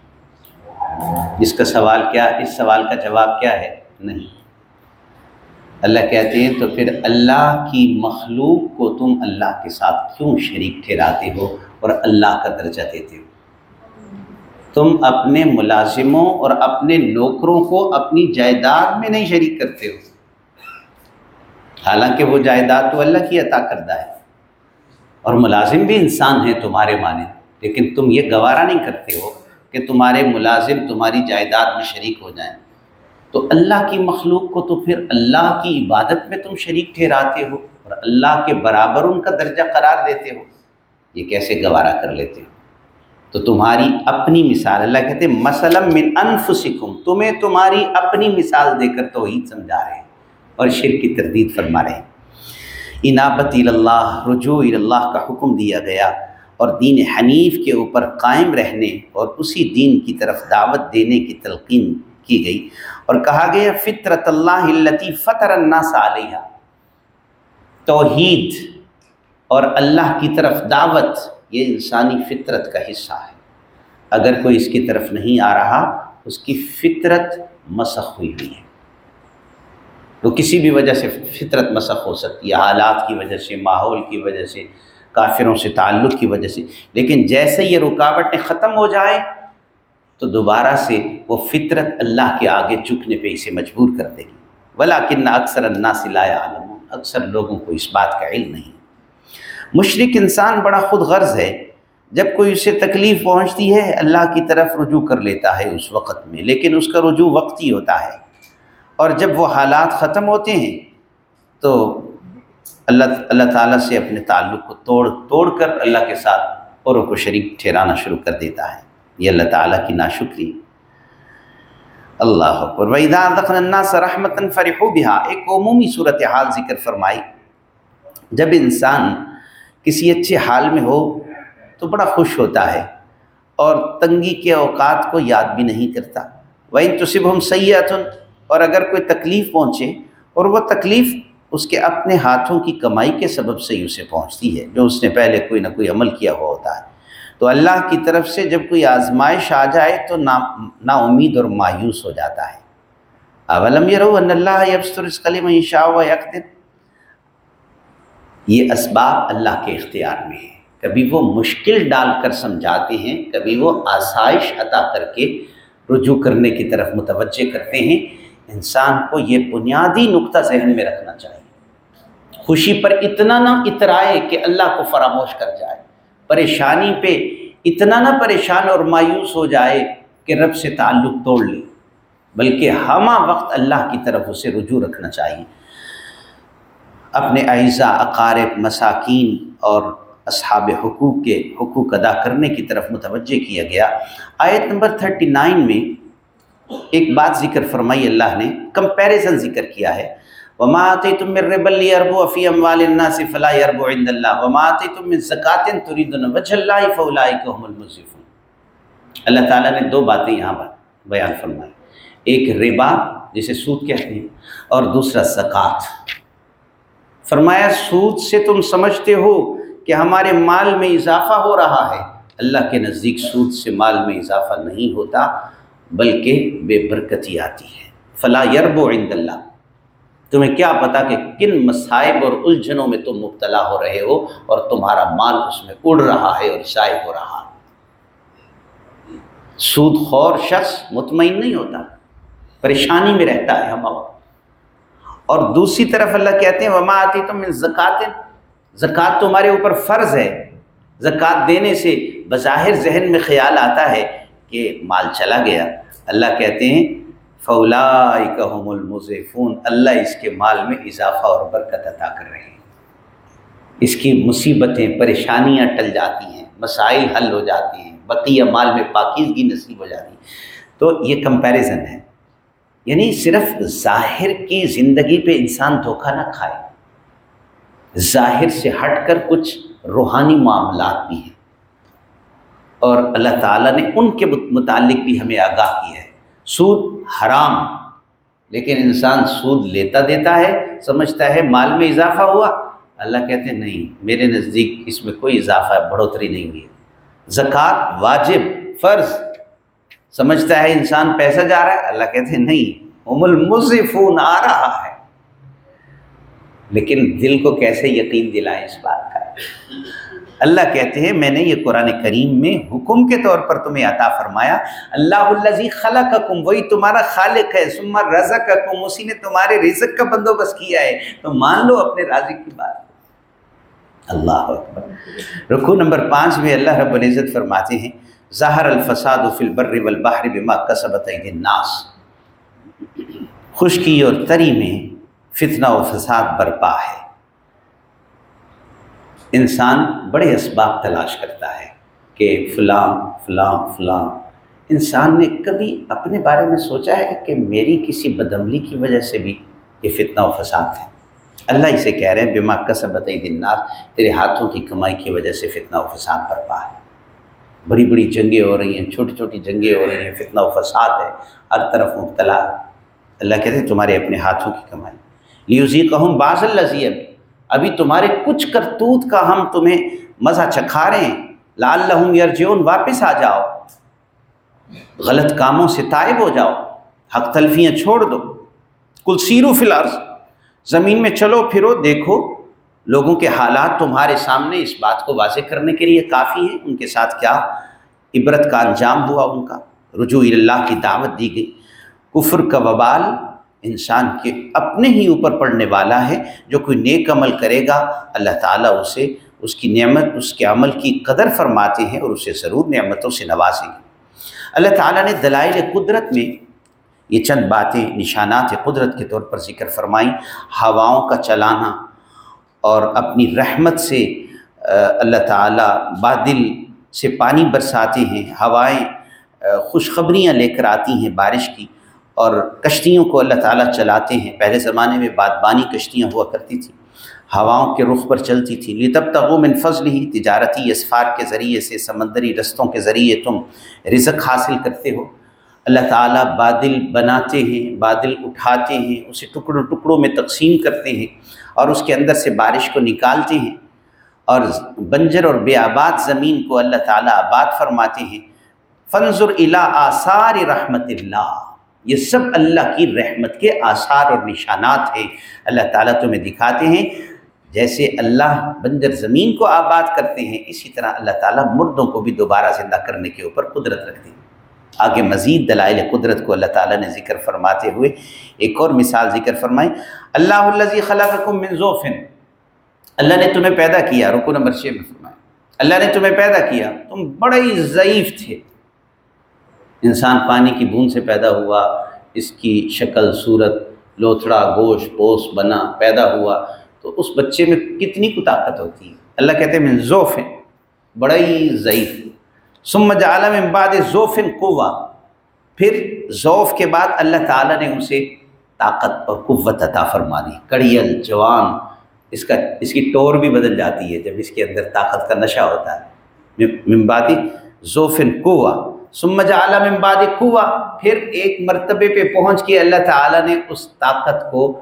اس کا سوال کیا اس سوال کا جواب کیا ہے؟ نہیں۔ اللہ کہتے ہیں تو پھر اللہ کی مخلوق کو تم اللہ کے ساتھ کیوں شریک ٹھہراتے ہو اور اللہ کا درجہ دیتے ہو؟ تم اپنے ملازموں اور اپنے نوکروں کو اپنی جائیداد میں نہیں شریک کرتے ہو، حالانکہ وہ جائیداد تو اللہ کی عطا کردہ ہے، اور ملازم بھی انسان ہیں تمہارے مانند، لیکن تم یہ گوارا نہیں کرتے ہو کہ تمہارے ملازم تمہاری جائیداد میں شریک ہو جائیں۔ تو اللہ کی مخلوق کو تو پھر اللہ کی عبادت میں تم شریک ٹھہراتے ہو اور اللہ کے برابر ان کا درجہ قرار دیتے ہو، یہ کیسے گوارا کر لیتے ہو؟ تو تمہاری اپنی مثال، اللہ کہتے ہیں مثلا من انفسکم، تمہیں تمہاری اپنی مثال دے کر توحید سمجھا رہے ہیں اور شرک کی تردید فرما رہے ہیں۔ انابت اللہ، رجوع اللہ کا حکم دیا گیا اور دین حنیف کے اوپر قائم رہنے اور اسی دین کی طرف دعوت دینے کی تلقین کی گئی، اور کہا گیا فطرت اللہ التی فطر الناس علیہا، توحید اور اللہ کی طرف دعوت یہ انسانی فطرت کا حصہ ہے، اگر کوئی اس کی طرف نہیں آ رہا اس کی فطرت مسخ ہوئی ہوئی ہے۔ تو کسی بھی وجہ سے فطرت مسخ ہو سکتی ہے، حالات کی وجہ سے، ماحول کی وجہ سے، کافروں سے تعلق کی وجہ سے، لیکن جیسے یہ رکاوٹیں ختم ہو جائے تو دوبارہ سے وہ فطرت اللہ کے آگے جھکنے پہ اسے مجبور کر دے گی۔ ولیکن اکثر الناس لا یعلمون، اکثر لوگوں کو اس بات کا علم نہیں۔ مشرک انسان بڑا خود غرض ہے، جب کوئی اسے تکلیف پہنچتی ہے اللہ کی طرف رجوع کر لیتا ہے اس وقت میں، لیکن اس کا رجوع وقتی ہوتا ہے، اور جب وہ حالات ختم ہوتے ہیں تو اللہ اللہ تعالیٰ سے اپنے تعلق کو توڑ توڑ کر اللہ کے ساتھ اوروں کو شریک ٹھہرانا شروع کر دیتا ہے۔ یہ اللہ تعالیٰ کی ناشکری۔ اللہ اکبر۔ وَإِذَا أَذَقْنَا النَّاسَ رَحْمَةً فَرِحُوا بِهَا، ایک عمومی صورتحال ذکر فرمائی، جب انسان کسی اچھے حال میں ہو تو بڑا خوش ہوتا ہے اور تنگی کے اوقات کو یاد بھی نہیں کرتا۔ وَإِن تُصِبْهُمْ سَيِّئَةٌ، اور اگر کوئی تکلیف پہنچے اور وہ تکلیف اس کے اپنے ہاتھوں کی کمائی کے سبب سے ہی اسے پہنچتی ہے، جو اس نے پہلے کوئی نہ کوئی عمل کیا ہوا ہوتا ہے، تو اللہ کی طرف سے جب کوئی آزمائش آ جائے تو نا نا امید اور مایوس ہو جاتا ہے۔ اولم یروا ان اللہ یبسط الرزق لمن یشاء ویقدر، یہ اسباب اللہ کے اختیار میں ہیں، کبھی وہ مشکل ڈال کر سمجھاتے ہیں، کبھی وہ آسائش عطا کر کے رجوع کرنے کی طرف متوجہ کرتے ہیں۔ انسان کو یہ بنیادی نقطہ ذہن میں رکھنا چاہیے، خوشی پر اتنا نہ اترائے کہ اللہ کو فراموش کر جائے، پریشانی پہ اتنا نہ پریشان اور مایوس ہو جائے کہ رب سے تعلق توڑ لے، بلکہ ہمہ وقت اللہ کی طرف اسے رجوع رکھنا چاہیے۔ اپنے اعزاء، اقارب، مساکین اور اصحاب حقوق کے حقوق ادا کرنے کی طرف متوجہ کیا گیا۔ آیت نمبر انتیس میں ایک بات ذکر فرمائی، اللہ نے کمپیریزن ذکر کیا ہے۔ وَمَا آتَيْتُم مِّن رِّبًا لِّيَرْبُوَ فِي أَمْوَالِ النَّاسِ فَلَا يَرْبُو عِندَ اللَّهِ وَمَا آتَيْتُم مِّن زَكَاةٍ تُرِيدُونَ وَجْهَ اللَّهِ فَأُولَٰئِكَ هُمُ الْمُضْعِفُونَ۔ اللہ تعالیٰ نے دو باتیں یہاں پر بیان فرمائی، ایک ربا جسے سود کہتے ہیں، اور دوسرا زکوٰۃ۔ فرمایا سود سے تم سمجھتے ہو کہ ہمارے مال میں اضافہ ہو رہا ہے، اللہ کے نزدیک سود سے مال میں اضافہ نہیں ہوتا بلکہ بے برکتی آتی ہے۔ فلا یربو عند اللہ، تمہیں کیا پتا کہ کن مصائب اور الجھنوں میں تم مبتلا ہو رہے ہو اور تمہارا مال اس میں اڑ رہا ہے اور ضائع ہو رہا ہے۔ سود خور شخص مطمئن نہیں ہوتا، پریشانی میں رہتا ہے ہم وقت۔ اور دوسری طرف اللہ کہتے ہیں وما آتیتم من زکوٰۃ، زکوٰۃ تمہارے اوپر فرض ہے۔ زکوٰۃ دینے سے بظاہر ذہن میں خیال آتا ہے کہ مال چلا گیا، اللہ کہتے ہیں فاولئک ھم المضعفون، اللہ اس کے مال میں اضافہ اور برکت عطا کر رہے ہیں، اس کی مصیبتیں پریشانیاں ٹل جاتی ہیں، مسائل حل ہو جاتے ہیں، بقیہ مال میں پاکیزگی نصیب ہو جاتی ہے۔ تو یہ کمپیریزن ہے، یعنی صرف ظاہر کی زندگی پہ انسان دھوکہ نہ کھائے، ظاہر سے ہٹ کر کچھ روحانی معاملات بھی ہیں، اور اللہ تعالیٰ نے ان کے متعلق بھی ہمیں آگاہ کیا ہے۔ سود حرام، لیکن انسان سود لیتا دیتا ہے، سمجھتا ہے مال میں اضافہ ہوا، اللہ کہتے ہیں نہیں، میرے نزدیک اس میں کوئی اضافہ بڑھوتری نہیں ہوئی۔ زکوٰۃ واجب فرض، سمجھتا ہے انسان پیسہ جا رہا ہے، اللہ کہتے ہیں نہیں، ہم المضعفون آ رہا ہے۔ لیکن دل کو کیسے یقین دلائیں اس بات کا؟ اللہ کہتے ہیں میں نے یہ قرآن کریم میں حکم کے طور پر تمہیں عطا فرمایا، اللہ الذی خلقکم، وہی تمہارا خالق ہے، ثم رزقکم، اسی نے تمہارے رزق کا بندوبست کیا ہے، تو مان لو اپنے رازق کی بات۔ اللہ اکبر۔ رکوع نمبر پانچ میں اللہ رب العزت فرماتے ہیں ظہر الفساد فی البر والبحر بما کسبت ایدی الناس، خشکی اور تری میں فتنہ و فساد برپا ہے۔ انسان بڑے اسباب تلاش کرتا ہے کہ فلاں فلاں فلاں، انسان نے کبھی اپنے بارے میں سوچا ہے کہ میری کسی بدعملی کی وجہ سے بھی یہ فتنہ و فساد ہے؟ اللہ اسے کہہ رہے ہیں بما کسبت ایدی الناس، تیرے ہاتھوں کی کمائی کی وجہ سے فتنہ و فساد برپا ہے۔ بڑی بڑی جنگیں ہو رہی ہیں، چھوٹی چھوٹی جنگیں ہو رہی ہیں، فتنہ و فساد ہے، ہر طرف مبتلا۔ اللہ کہتے ہیں تمہارے اپنے ہاتھوں کی کمائی، لیذیقہم بعض الذی، ابھی تمہارے کچھ کرتوت کا ہم تمہیں مزہ چکھا رہے ہیں، لعلہم یرجعون، واپس آ جاؤ، غلط کاموں سے تائب ہو جاؤ، حق تلفیاں چھوڑ دو۔ قل سیروا فی الارض، زمین میں چلو پھرو، دیکھو لوگوں کے حالات تمہارے سامنے اس بات کو واضح کرنے کے لیے کافی ہیں، ان کے ساتھ کیا عبرت کا انجام ہوا، ان کا رجوع اللہ کی دعوت دی گئی۔ کفر کا وبال انسان کے اپنے ہی اوپر پڑنے والا ہے، جو کوئی نیک عمل کرے گا اللہ تعالیٰ اسے اس کی نعمت، اس کے عمل کی قدر فرماتے ہیں اور اسے ضرور نعمتوں سے نوازیں گے۔ اللہ تعالیٰ نے دلائل قدرت میں یہ چند باتیں نشانات قدرت کے طور پر ذکر فرمائیں، ہواؤں کا چلانا، اور اپنی رحمت سے اللہ تعالیٰ بادل سے پانی برساتے ہیں، ہوائیں خوشخبریاں لے کر آتی ہیں بارش کی، اور کشتیوں کو اللہ تعالیٰ چلاتے ہیں۔ پہلے زمانے میں بادبانی کشتیاں ہوا کرتی تھیں، ہواؤں کے رخ پر چلتی تھیں۔ لِتَبْتَغُوا مِنْ فَضْلِهِ، تجارتی اسفار کے ذریعے سے، سمندری رستوں کے ذریعے تم رزق حاصل کرتے ہو۔ اللہ تعالیٰ بادل بناتے ہیں، بادل اٹھاتے ہیں، اسے ٹکڑوں ٹکڑوں میں تقسیم کرتے ہیں اور اس کے اندر سے بارش کو نکالتے ہیں، اور بنجر اور بے آباد زمین کو اللہ تعالیٰ آباد فرماتے ہیں۔ فَانظُرْ إِلَىٰ آثَارِ رَحْمَتِ اللَّهِ، یہ سب اللہ کی رحمت کے آثار اور نشانات ہیں۔ اللہ تعالیٰ تمہیں دکھاتے ہیں جیسے اللہ بنجر زمین کو آباد کرتے ہیں، اسی طرح اللہ تعالیٰ مردوں کو بھی دوبارہ زندہ کرنے کے اوپر قدرت رکھتے ہیں۔ آگے مزید دلائل قدرت کو اللہ تعالیٰ نے ذکر فرماتے ہوئے ایک اور مثال ذکر فرمائی، اللہ الذی خلقکم من ضعف، اللہ نے تمہیں پیدا کیا، رکوع نمبر چھ میں فرمایا اللہ نے تمہیں پیدا کیا، تم بڑے ہی ضعیف تھے۔ انسان پانی کی بوند سے پیدا ہوا، اس کی شکل صورت لوتھڑا گوشت پوست بنا، پیدا ہوا، تو اس بچے میں کتنی کو طاقت ہوتی ہے؟ اللہ کہتے ہیں من ضعف، بڑا ہی ضعیف۔ ثم جعل من بعد ضعف قوة، پھر ضعف کے بعد اللہ تعالیٰ نے اسے طاقت اور قوت عطا فرما دی، کڑیل جوان، اس کا اس کی ٹور بھی بدل جاتی ہے جب اس کے اندر طاقت کا نشہ ہوتا ہے۔ من بعد ضعف قوة ثم جعل من بعد قوة، پھر ایک مرتبے پہ پہنچ کے اللہ تعالیٰ نے اس طاقت کو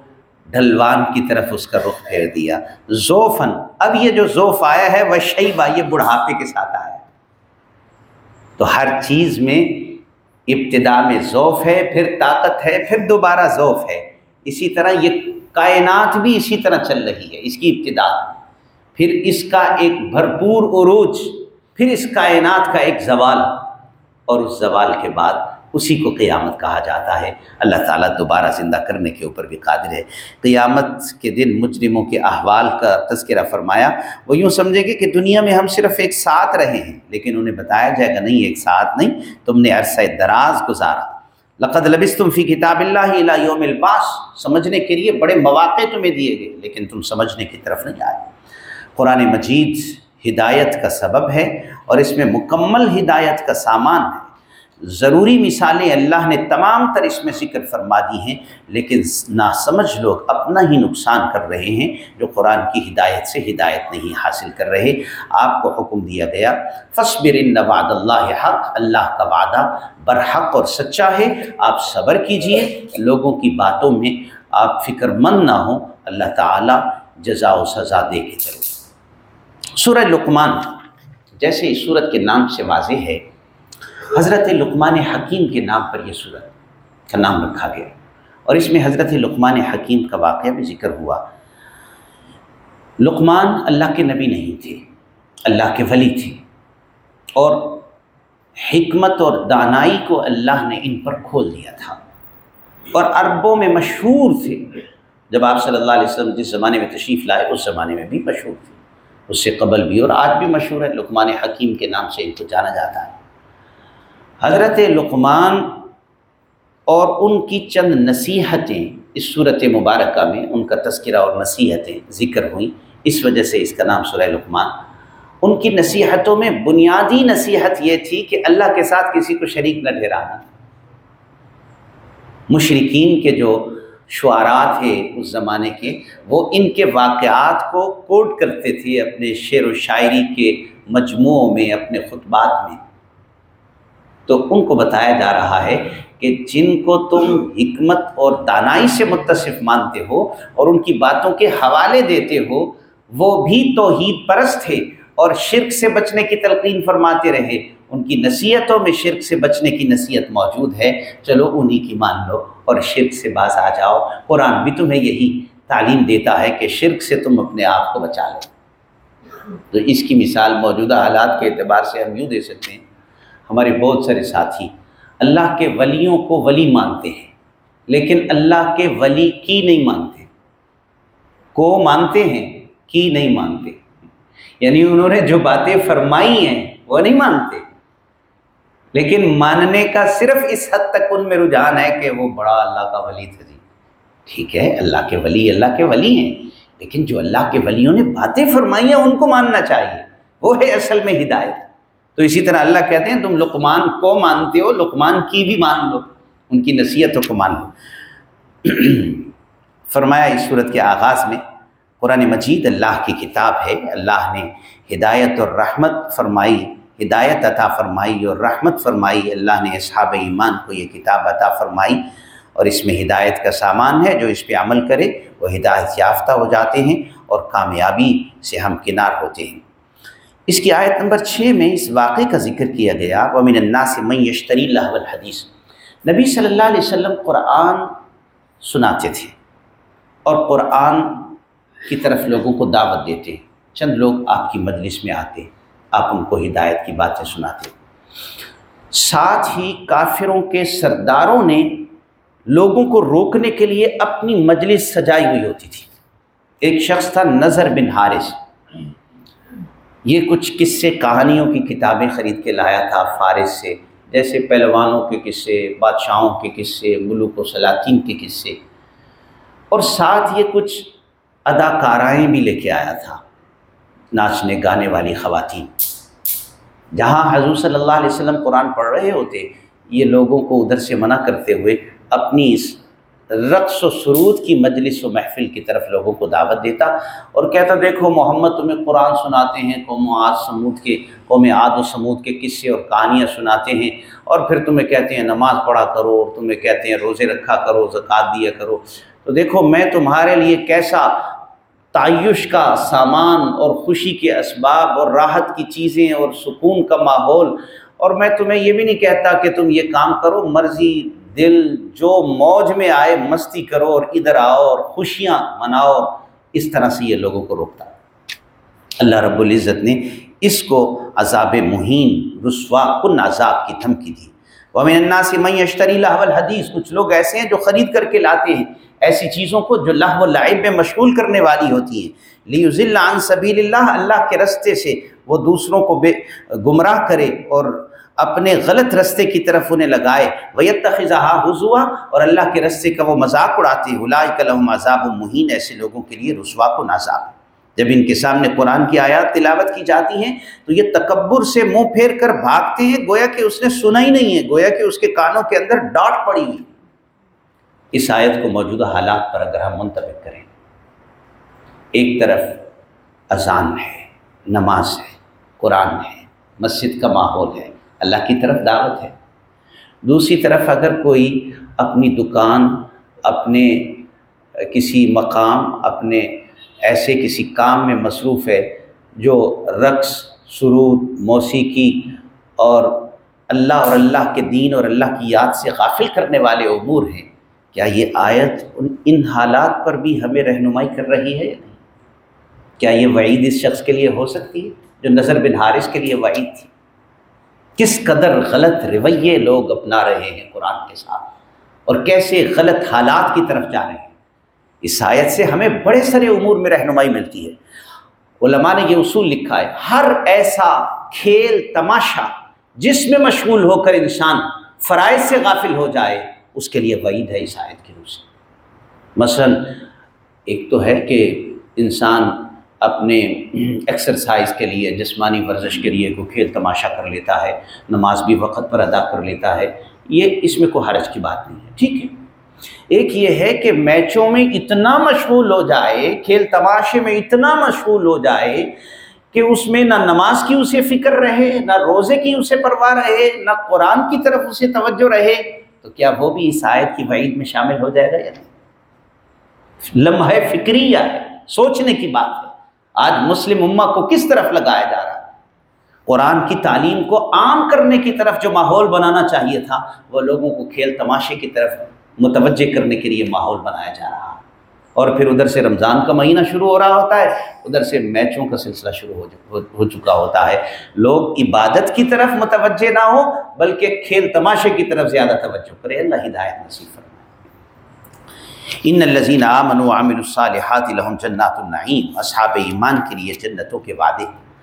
ڈھلوان کی طرف اس کا رخ پھیر دیا۔ ذوفن، اب یہ جو ذوف آیا ہے وہ شیبہ، یہ بڑھاپے کے ساتھ آیا ہے۔ تو ہر چیز میں ابتدا میں ذوف ہے، پھر طاقت ہے، پھر دوبارہ ذوف ہے۔ اسی طرح یہ کائنات بھی اسی طرح چل رہی ہے، اس کی ابتدا، پھر اس کا ایک بھرپور عروج، پھر اس کائنات کا ایک زوال، اور اس زوال کے بعد اسی کو قیامت کہا جاتا ہے۔ اللہ تعالیٰ دوبارہ زندہ کرنے کے اوپر بھی قادر ہے۔ قیامت کے دن مجرموں کے احوال کا تذکرہ فرمایا۔ وہ یوں سمجھے گے کہ دنیا میں ہم صرف ایک ساتھ رہے ہیں، لیکن انہیں بتایا جائے گا نہیں، ایک ساتھ نہیں، تم نے عرصہ دراز گزارا۔ لقد لبثتم فی کتاب اللہ الی یوم البعث، سمجھنے کے لیے بڑے مواقع تمہیں دیے گئے، لیکن تم سمجھنے کی طرف نہیں آئے۔ قرآن مجید ہدایت کا سبب ہے اور اس میں مکمل ہدایت کا سامان ہے۔ ضروری مثالیں اللہ نے تمام تر اس میں ذکر فرما دی ہیں، لیکن ناسمجھ لوگ اپنا ہی نقصان کر رہے ہیں جو قرآن کی ہدایت سے ہدایت نہیں حاصل کر رہے۔ آپ کو حکم دیا گیا فاصبر ان وعد اللہ حق، اللہ کا وعدہ برحق اور سچا ہے، آپ صبر کیجئے، لوگوں کی باتوں میں آپ فکر مند نہ ہوں، اللہ تعالیٰ جزا و سزا دے کے چلو۔ سورہ لقمان، جیسے اس سورت کے نام سے واضح ہے، حضرت لقمان حکیم کے نام پر یہ سورت کا نام رکھا گیا، اور اس میں حضرت لقمان حکیم کا واقعہ بھی ذکر ہوا۔ لقمان اللہ کے نبی نہیں تھے، اللہ کے ولی تھے، اور حکمت اور دانائی کو اللہ نے ان پر کھول دیا تھا، اور عربوں میں مشہور تھے۔ جب آپ صلی اللہ علیہ وسلم جس زمانے میں تشریف لائے اس زمانے میں بھی مشہور تھے، اس سے قبل بھی، اور آج بھی مشہور ہے، لقمان حکیم کے نام سے ان کو جانا جاتا ہے۔ حضرت لقمان اور ان کی چند نصیحتیں اس صورت مبارکہ میں، ان کا تذکرہ اور نصیحتیں ذکر ہوئیں، اس وجہ سے اس کا نام سورہ لقمان۔ ان کی نصیحتوں میں بنیادی نصیحت یہ تھی کہ اللہ کے ساتھ کسی کو شریک نہ ٹھہرانا۔ مشرکین کے جو شعراء تھے اس زمانے کے، وہ ان کے واقعات کو کوٹ کرتے تھے اپنے شعر و شاعری کے مجموعوں میں، اپنے خطبات میں۔ تو ان کو بتایا جا رہا ہے کہ جن کو تم حکمت اور دانائی سے متصف مانتے ہو اور ان کی باتوں کے حوالے دیتے ہو، وہ بھی توحید پرست تھے اور شرک سے بچنے کی تلقین فرماتے رہے۔ ان کی نصیحتوں میں شرک سے بچنے کی نصیحت موجود ہے، چلو انہی کی مان لو اور شرک سے باز آ جاؤ۔ قرآن بھی تمہیں یہی تعلیم دیتا ہے کہ شرک سے تم اپنے آپ کو بچا لو۔ تو اس کی مثال موجودہ حالات کے اعتبار سے ہم یوں دے سکتے ہیں، ہمارے بہت سارے ساتھی اللہ کے ولیوں کو ولی مانتے ہیں، لیکن اللہ کے ولی کی نہیں مانتے، کو مانتے ہیں، کی نہیں مانتے، یعنی انہوں نے جو باتیں فرمائی ہیں وہ نہیں مانتے، لیکن ماننے کا صرف اس حد تک ان میں رجحان ہے کہ وہ بڑا اللہ کا ولی تھا۔ جی ٹھیک ہے، اللہ کے ولی اللہ کے ولی ہیں، لیکن جو اللہ کے ولیوں نے باتیں فرمائی ہیں ان کو ماننا چاہیے، وہ ہے اصل میں ہدایت۔ تو اسی طرح اللہ کہتے ہیں تم لقمان کو مانتے ہو، لقمان کی بھی مان لو، ان کی نصیحتوں کو مان لو۔ فرمایا اس صورت کے آغاز میں قرآن مجید اللہ کی کتاب ہے، اللہ نے ہدایت اور رحمت فرمائی، ہدایت عطا فرمائی اور رحمت فرمائی۔ اللہ نے اصحاب ایمان کو یہ کتاب عطا فرمائی، اور اس میں ہدایت کا سامان ہے، جو اس پہ عمل کرے وہ ہدایت یافتہ ہو جاتے ہیں اور کامیابی سے ہمکنار ہوتے ہیں۔ اس کی آیت نمبر چھ میں اس واقعے کا ذکر کیا گیا، وَمِنَ النَّاسِ مَن يَشْتَرِي لَهْوَ الْحَدِيثِ۔ نبی صلی اللہ علیہ وسلم قرآن سناتے تھے اور قرآن کی طرف لوگوں کو دعوت دیتے، چند لوگ آپ کی مجلس میں آتے، آپ ان کو ہدایت کی باتیں سناتے۔ ساتھ ہی کافروں کے سرداروں نے لوگوں کو روکنے کے لیے اپنی مجلس سجائی ہوئی ہوتی تھی۔ ایک شخص تھا نضر بن حارث، یہ کچھ قصے کہانیوں کی کتابیں خرید کے لایا تھا فارس سے، جیسے پہلوانوں کے قصے، بادشاہوں کے قصے، ملوک و سلاطین کے قصے، اور ساتھ یہ کچھ اداکارائیں بھی لے کے آیا تھا، ناچنے گانے والی خواتین۔ جہاں حضور صلی اللہ علیہ وسلم قرآن پڑھ رہے ہوتے، یہ لوگوں کو ادھر سے منع کرتے ہوئے اپنی اس رقص و سرود کی مجلس و محفل کی طرف لوگوں کو دعوت دیتا اور کہتا دیکھو محمد تمہیں قرآن سناتے ہیں، قوم عاد سمود کے قوم عاد و سمود کے قصے اور کہانیاں سناتے ہیں، اور پھر تمہیں کہتے ہیں نماز پڑھا کرو، اور تمہیں کہتے ہیں روزے رکھا کرو، زکوٰۃ دیا کرو۔ تو تو دیکھو میں تمہارے لیے کیسا تعیش کا سامان اور خوشی کے اسباب اور راحت کی چیزیں اور سکون کا ماحول، اور میں تمہیں یہ بھی نہیں کہتا کہ تم یہ کام کرو، مرضی دل جو موج میں آئے مستی کرو اور ادھر آؤ اور خوشیاں مناؤ، اس طرح سے یہ لوگوں کو روکتا۔ اللہ رب العزت نے اس کو عذاب مہین، رسوا کن عذاب کی دھمکی دی۔ وَمِنَ النَّاسِ مَن يَشْتَرِي لَهْوَ الْحَدِيثِ، کچھ لوگ ایسے ہیں جو خرید کر کے لاتے ہیں ایسی چیزوں کو جو لہو و لعب میں مشغول کرنے والی ہوتی ہیں، لِيُضِلَّ عَن سَبِيلِ اللَّهِ، اللہ کے رستے سے وہ دوسروں کو بے گمراہ کرے اور اپنے غلط رستے کی طرف انہیں لگائے، وَيَتَّخِذَهَا هُزُوًا، اور اللہ کے رستے کا وہ مذاق اڑاتے، أُولَٰئِكَ لَهُمْ عَذَابٌ مُّهِینٌ، ایسے لوگوں کے لیے رسوا کن عذاب ہے۔ جب ان کے سامنے قرآن کی آیات تلاوت کی جاتی ہیں تو یہ تکبر سے منہ پھیر کر بھاگتے ہیں، گویا کہ اس نے سنا ہی نہیں ہے، گویا کہ اس کے کانوں کے اندر ڈاٹ پڑی ہوئی۔ اس آیت کو موجودہ حالات پر اگر ہم منطبق کریں، ایک طرف اذان ہے، نماز ہے، قرآن ہے، مسجد کا ماحول ہے، اللہ کی طرف دعوت ہے، دوسری طرف اگر کوئی اپنی دکان، اپنے کسی مقام، اپنے ایسے کسی کام میں مصروف ہے جو رقص، سرود، موسیقی اور اللہ اور اللہ کے دین اور اللہ کی یاد سے غافل کرنے والے امور ہیں، کیا یہ آیت ان حالات پر بھی ہمیں رہنمائی کر رہی ہے یا نہیں؟ کیا یہ وعید اس شخص کے لیے ہو سکتی ہے جو نضر بن حارث کے لیے وعید تھی؟ کس قدر غلط رویے لوگ اپنا رہے ہیں قرآن کے ساتھ، اور کیسے غلط حالات کی طرف جا رہے ہیں۔ اس آیت سے ہمیں بڑے سارے امور میں رہنمائی ملتی ہے۔ علماء نے یہ اصول لکھا ہے، ہر ایسا کھیل تماشا جس میں مشغول ہو کر انسان فرائض سے غافل ہو جائے، اس کے لیے وعید ہے اس آیت کی روح سے۔ مثلا ایک تو ہے کہ انسان اپنے ایکسرسائز کے لیے، جسمانی ورزش کے لیے کوئی کھیل تماشا کر لیتا ہے، نماز بھی وقت پر ادا کر لیتا ہے، یہ اس میں کوئی حرج کی بات نہیں ہے، ٹھیک ہے۔ ایک یہ ہے کہ میچوں میں اتنا مشغول ہو جائے، کھیل تماشے میں اتنا مشغول ہو جائے کہ اس میں نہ نماز کی اسے فکر رہے، نہ روزے کی اسے پرواہ رہے، نہ قرآن کی طرف اسے توجہ رہے، تو کیا وہ بھی اس آیت کی وعید میں شامل ہو جائے گا یا نہیں؟ لمحہ فکریہ ہے، سوچنے کی بات ہے۔ آج مسلم امہ کو کس طرف لگایا جا رہا ہے؟ قرآن کی تعلیم کو عام کرنے کی طرف جو ماحول بنانا چاہیے تھا، وہ لوگوں کو کھیل تماشے کی طرف متوجہ کرنے کے لیے ماحول بنایا جا رہا ہے۔ اور پھر ادھر سے رمضان کا مہینہ شروع ہو رہا ہوتا ہے، ادھر سے میچوں کا سلسلہ شروع ہو ہو چکا ہوتا ہے۔ لوگ عبادت کی طرف متوجہ نہ ہو بلکہ کھیل تماشے کی طرف زیادہ توجہ کرے۔ اللہ ہدایت نصیب فرمائے۔ ان الذین آمنوا وعملوا الصالحات لهم جنات النعیم، اصحاب ایمان کے لیے جنتوں کے وعدے۔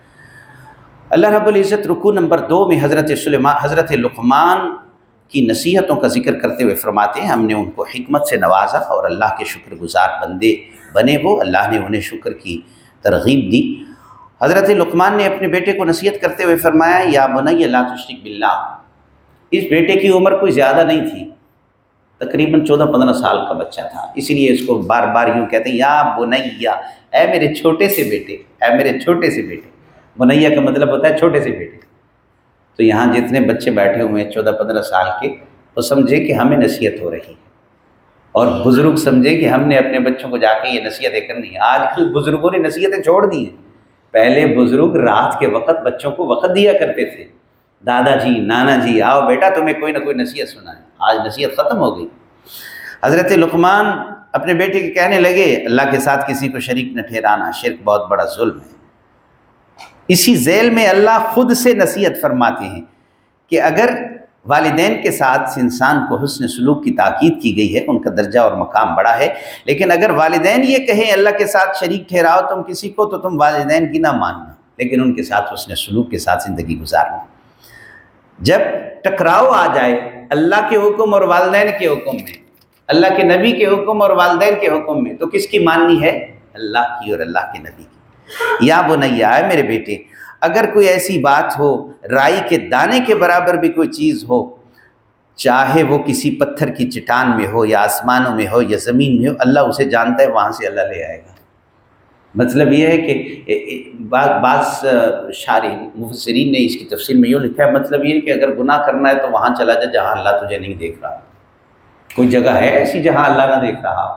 اللہ رب العزت رکوع نمبر دو میں حضرت سلیمان حضرت لقمان کی نصیحتوں کا ذکر کرتے ہوئے فرماتے ہیں، ہم نے ان کو حکمت سے نوازا اور اللہ کے شکر گزار بندے بنے، وہ اللہ نے انہیں شکر کی ترغیب دی۔ حضرت لقمان نے اپنے بیٹے کو نصیحت کرتے ہوئے فرمایا، یا بنی لا تشرک باللہ۔ اس بیٹے کی عمر کوئی زیادہ نہیں تھی، تقریباً چودہ پندرہ سال کا بچہ تھا، اسی لیے اس کو بار بار یوں کہتے ہیں، یا بنیا، اے میرے چھوٹے سے بیٹے، اے میرے چھوٹے سے بیٹے۔ بنیا کا مطلب ہوتا ہے چھوٹے سے بیٹے۔ تو یہاں جتنے بچے بیٹھے ہوئے ہیں چودہ پندرہ سال کے، وہ سمجھے کہ ہمیں نصیحت ہو رہی ہے، اور بزرگ سمجھے کہ ہم نے اپنے بچوں کو جا کے یہ نصیحتیں کرنی ہیں۔ آج کل بزرگوں نے نصیحتیں چھوڑ دی ہیں۔ پہلے بزرگ رات کے وقت بچوں کو وقت دیا کرتے تھے، دادا جی، نانا جی، آؤ بیٹا تمہیں کوئی نہ کوئی نصیحت سنائیں۔ آج نصیحت ختم ہو گئی۔ حضرت لقمان اپنے بیٹے کے کہنے لگے، اللہ کے ساتھ کسی کو شریک نہ ٹھہرانا، شرک بہت بڑا ظلم ہے۔ اسی ذیل میں اللہ خود سے نصیحت فرماتے ہیں کہ اگر والدین کے ساتھ انسان کو حسن سلوک کی تاکید کی گئی ہے، ان کا درجہ اور مقام بڑا ہے، لیکن اگر والدین یہ کہیں اللہ کے ساتھ شریک ٹھہراؤ تم کسی کو، تو تم والدین کی نہ ماننا، لیکن ان کے ساتھ حسن سلوک کے ساتھ زندگی گزارنا۔ جب ٹکراؤ آ جائے اللہ کے حکم اور والدین کے حکم میں، اللہ کے نبی کے حکم اور والدین کے حکم میں، تو کس کی ماننی ہے؟ اللہ کی اور اللہ کے نبی کی۔ یا بنیا، اے میرے بیٹے، اگر کوئی ایسی بات ہو، رائی کے دانے کے برابر بھی کوئی چیز ہو، چاہے وہ کسی پتھر کی چٹان میں ہو یا آسمانوں میں ہو یا زمین میں ہو، اللہ اسے جانتا ہے، وہاں سے اللہ لے آئے گا۔ مطلب یہ ہے کہ بعض بعض شارح مفسرین نے اس کی تفسیر میں یوں لکھا ہے، مطلب یہ ہے کہ اگر گناہ کرنا ہے تو وہاں چلا جا جہاں اللہ تجھے نہیں دیکھ رہا۔ کوئی جگہ ہے ایسی جہاں اللہ نہ دیکھ رہا؟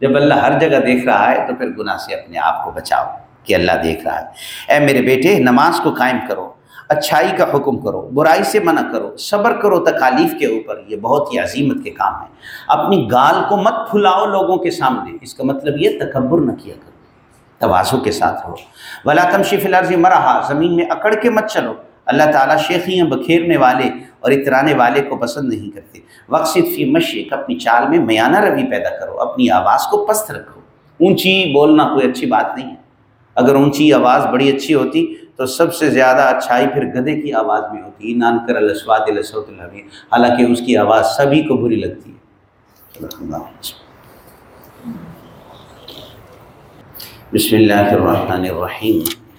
جب اللہ ہر جگہ دیکھ رہا ہے تو پھر گناہ سے اپنے آپ کو بچاؤ کہ اللہ دیکھ رہا ہے۔ اے میرے بیٹے، نماز کو قائم کرو، اچھائی کا حکم کرو، برائی سے منع کرو، صبر کرو تکالیف کے اوپر، یہ بہت ہی عظیمت کے کام ہیں۔ اپنی گال کو مت پھلاؤ لوگوں کے سامنے، اس کا مطلب یہ تکبر نہ کیا کرو، تواضع کے ساتھ رہو۔ ولا تمشی فی الارض مرحا، زمین میں اکڑ کے مت چلو، اللہ تعالیٰ شیخیاں بکھیرنے والے اور اترانے والے کو پسند نہیں کرتے۔ وقصد فی مشیک، اپنی چال میں میانہ روی پیدا کرو، اپنی آواز کو پست رکھو۔ اونچی بولنا کوئی اچھی بات نہیں ہے، اگر اونچی آواز بڑی اچھی ہوتی تو سب سے زیادہ اچھائی پھر گدھے کی آواز میں ہوتی ہے، نانکر الاصوات لصوت الحمیر، حالانکہ اس کی آواز سبھی کو بری لگتی ہے۔ بسم اللہ الرحمن الرحیم۔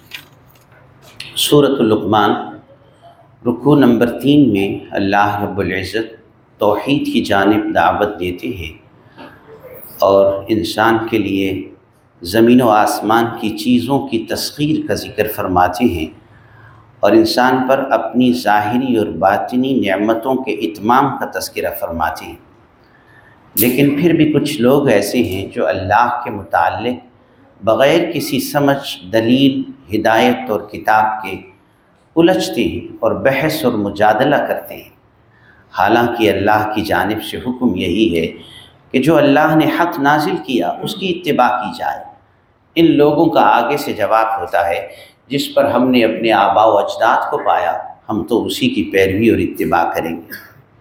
سورۃ لقمان رکوع نمبر تین میں اللہ رب العزت توحید کی جانب دعوت دیتے ہیں اور انسان کے لیے زمین و آسمان کی چیزوں کی تسخیر کا ذکر فرماتے ہیں، اور انسان پر اپنی ظاہری اور باطنی نعمتوں کے اتمام کا تذکرہ فرماتے ہیں۔ لیکن پھر بھی کچھ لوگ ایسے ہیں جو اللہ کے متعلق بغیر کسی سمجھ، دلیل، ہدایت اور کتاب کے الجھتے ہیں اور بحث اور مجادلہ کرتے ہیں، حالانکہ اللہ کی جانب سے حکم یہی ہے کہ جو اللہ نے حق نازل کیا اس کی اتباع کی جائے۔ ان لوگوں کا آگے سے جواب ہوتا ہے، جس پر ہم نے اپنے آباء و اجداد کو پایا ہم تو اسی کی پیروی اور اتباع کریں گے۔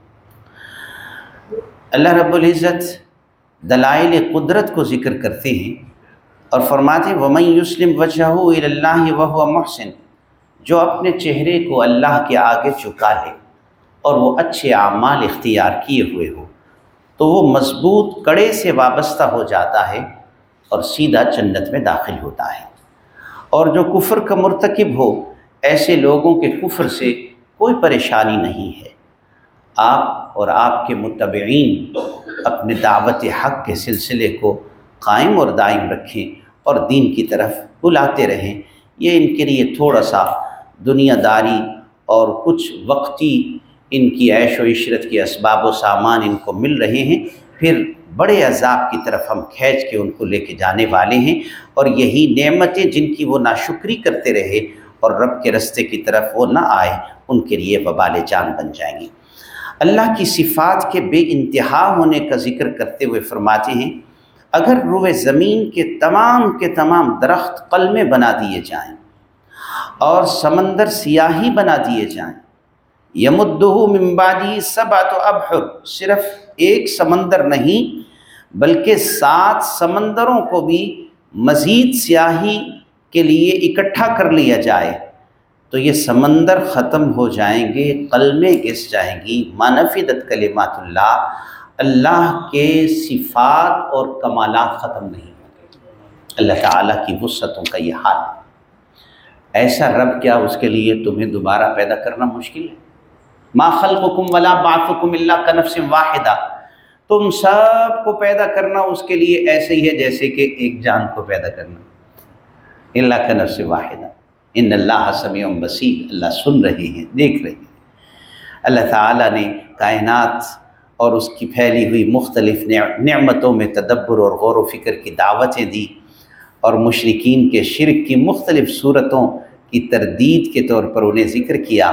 اللہ رب العزت دلائل قدرت کو ذکر کرتے ہیں اور فرماتے ہیں وَمَن يُسْلِمْ وَجْهَهُ إِلَى اللَّهِ وَهُوَ مُحْسِنٌ، جو اپنے چہرے کو اللہ کے آگے جھکا لے اور وہ اچھے اعمال اختیار کیے ہوئے ہو تو وہ مضبوط کڑے سے وابستہ ہو جاتا ہے اور سیدھا جنت میں داخل ہوتا ہے۔ اور جو کفر کا مرتکب ہو، ایسے لوگوں کے کفر سے کوئی پریشانی نہیں ہے۔ آپ اور آپ کے متبعین اپنے دعوت حق کے سلسلے کو قائم اور دائم رکھیں اور دین کی طرف بلاتے رہیں۔ یہ ان کے لیے تھوڑا سا دنیا داری اور کچھ وقتی ان کی عیش و عشرت کے اسباب و سامان ان کو مل رہے ہیں، پھر بڑے عذاب کی طرف ہم کھینچ کے ان کو لے کے جانے والے ہیں، اور یہی نعمتیں جن کی وہ ناشکری کرتے رہے اور رب کے رستے کی طرف وہ نہ آئے، ان کے لیے وبال جان بن جائیں گی۔ اللہ کی صفات کے بے انتہا ہونے کا ذکر کرتے ہوئے فرماتے ہیں اگر روئے زمین کے تمام کے تمام درخت قلمیں بنا دیے جائیں اور سمندر سیاہی بنا دیے جائیں، یمدہ من بعدہ سبعۃ ابحر، صرف ایک سمندر نہیں بلکہ سات سمندروں کو بھی مزید سیاہی کے لیے اکٹھا کر لیا جائے تو یہ سمندر ختم ہو جائیں گے، قلمیں گس جائیں گی، ما نفدت کلمات اللہ، اللہ کے صفات اور کمالات ختم نہیں ہوں گے۔ اللہ تعالیٰ کی وسعتوں کا یہ حال ہے۔ ایسا رب کیا اس کے لیے تمہیں دوبارہ پیدا کرنا مشکل ہے؟ ما خلقکم ولا بعثکم الا کنفس واحدہ، تم سب کو پیدا کرنا اس کے لیے ایسے ہی ہے جیسے کہ ایک جان کو پیدا کرنا، الا کنفس واحدہ، ان اللہ سمیع بصیر، اللہ سن رہے ہیں، دیکھ رہے ہیں۔ اللہ تعالیٰ نے کائنات اور اس کی پھیلی ہوئی مختلف نعمتوں میں تدبر اور غور و فکر کی دعوتیں دی اور مشرکین کے شرک کی مختلف صورتوں کی تردید کے طور پر انہیں ذکر کیا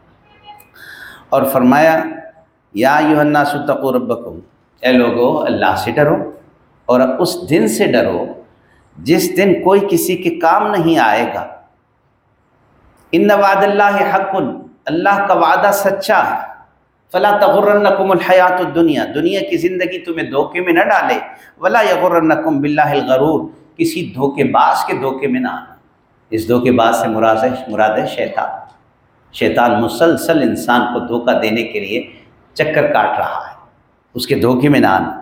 اور فرمایا یا ایھا الناس اتقوا ربکم، اے لوگو اللہ سے ڈرو اور اس دن سے ڈرو جس دن کوئی کسی کے کام نہیں آئے گا۔ ان وعد اللہ حق، اللہ کا وعدہ سچا ہے۔ فلا تغرنکم الحیات الدنیا، دنیا کی زندگی تمہیں دھوکے میں نہ ڈالے، ولا یغرنکم باللہ الغرور، کسی دھوکے باز کے دھوکے میں نہ آنا۔ اس دھوکے باز سے مراد ہے مراد ہے شیطان۔ شیطان مسلسل انسان کو دھوکہ دینے کے لیے چکر کاٹ رہا ہے، اس کے دھوکے میں نہ آنا۔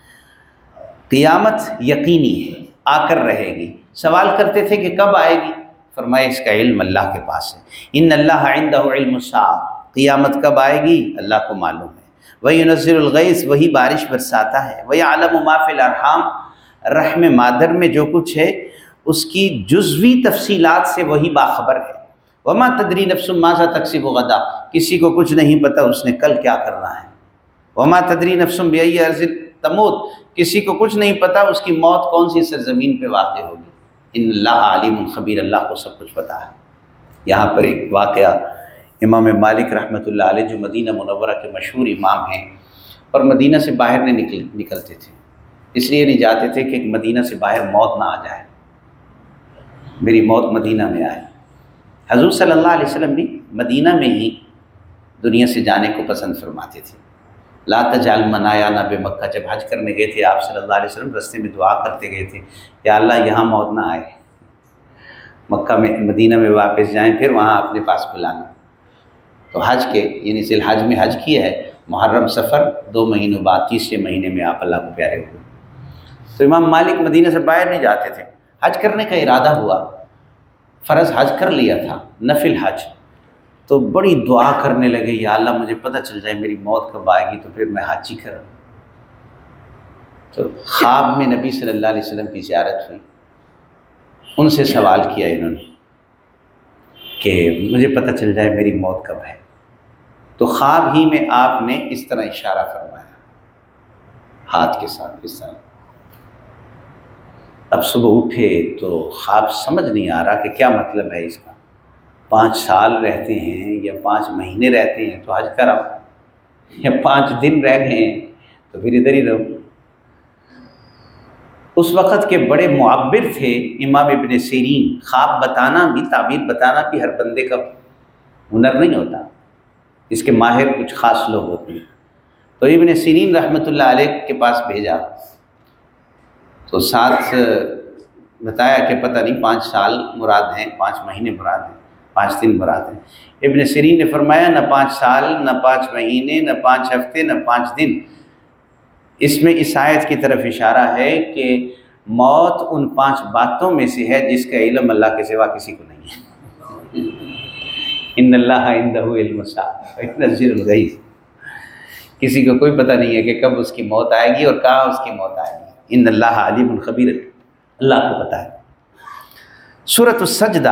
قیامت یقینی ہے، آ کر رہے گی۔ سوال کرتے تھے کہ کب آئے گی؟ فرمایا اس کا علم اللہ کے پاس ہے۔ ان اللہ عنده علم الساعہ، قیامت کب آئے گی اللہ کو معلوم ہے۔ وَيُنَزِّلُ الْغَيْثَ، وہی بارش برساتا ہے۔ وَيَعْلَمُ مَا فِي الْأَرْحَامِ، رحم مادر میں جو کچھ ہے اس کی جزوی تفصیلات سے وہی باخبر ہے۔ وَمَا تَدْرِي نَفْسٌ مَاذَا تَكْسِبُ غَدًا، کسی کو کچھ نہیں پتہ اس نے کل کیا کرنا ہے۔ وَمَا تَدْرِي نَفْسٌ بِأَيِّ أَرْضٍ تموت، کسی کو کچھ نہیں پتا اس کی موت کون سی سرزمین پہ واقع ہوگی۔ ان اللہ علیم خبیر، اللہ کو سب کچھ پتا ہے۔ یہاں پر ایک واقعہ، امام مالک رحمۃ اللہ علیہ جو مدینہ منورہ کے مشہور امام ہیں اور مدینہ سے باہر نہیں نکل نکلتے تھے، اس لیے نہیں جاتے تھے کہ مدینہ سے باہر موت نہ آ جائے، میری موت مدینہ میں آئے۔ حضور صلی اللہ علیہ وسلم بھی مدینہ میں ہی دنیا سے جانے کو پسند فرماتے تھے۔ لا تجعل منایانا بمکہ، جب حج کرنے گئے تھے آپ صلی اللہ علیہ وسلم رستے میں دعا کرتے گئے تھے کہ اللہ یہاں موت نہ آئے، مکہ میں مدینہ میں واپس جائیں پھر وہاں اپنے پاس بلانا۔ تو حج کے یعنی ذی الحج میں حج کیا ہے، محرم سفر دو مہینوں بعد تیسرے مہینے میں آپ اللہ کو پیارے ہوئے۔ تو امام مالک مدینہ سے باہر نہیں جاتے تھے، حج کرنے کا ارادہ ہوا، فرض حج کر لیا تھا، نفل حج، تو بڑی دعا کرنے لگے، یا اللہ مجھے پتہ چل جائے میری موت کب آئے گی تو پھر میں حج ہی کروں۔ تو خواب میں نبی صلی اللہ علیہ وسلم کی زیارت ہوئی، ان سے سوال کیا انہوں نے کہ مجھے پتہ چل جائے میری موت کب ہے، تو خواب ہی میں آپ نے اس طرح اشارہ فرمایا ہاتھ کے ساتھ اس طرح۔ اب صبح اٹھے تو خواب سمجھ نہیں آ رہا کہ کیا مطلب ہے اس کا، پانچ سال رہتے ہیں یا پانچ مہینے رہتے ہیں تو حج کراؤ، یا پانچ دن رہ گئے ہیں تو پھر ادھر ہی رہو۔ اس وقت کے بڑے معبر تھے امام ابن سیرین، خواب بتانا بھی، تعبیر بتانا بھی ہر بندے کا ہنر نہیں ہوتا، اس کے ماہر کچھ خاص لوگ ہوتے ہیں۔ تو ابن سیرین رحمۃ اللہ علیہ کے پاس بھیجا تو ساتھ بتایا کہ پتہ نہیں پانچ سال مراد ہیں، پانچ مہینے مراد ہیں، پانچ دن مراد ہیں۔ ابن سیرین نے فرمایا نہ پانچ سال، نہ پانچ مہینے، نہ پانچ ہفتے، نہ پانچ دن، اس میں اس آیت کی طرف اشارہ ہے کہ موت ان پانچ باتوں میں سے ہے جس کا علم اللہ کے سوا کسی کو نہیں ہے۔ ان اللہ عندہ علم الساعۃ وینزل الغیث، کسی کو کوئی پتہ نہیں ہے کہ کب اس کی موت آئے گی اور کہاں اس کی موت آئے گی۔ ان اللہ علیم خبیر، اللہ کو پتہ ہے۔ سورۃ السجدہ،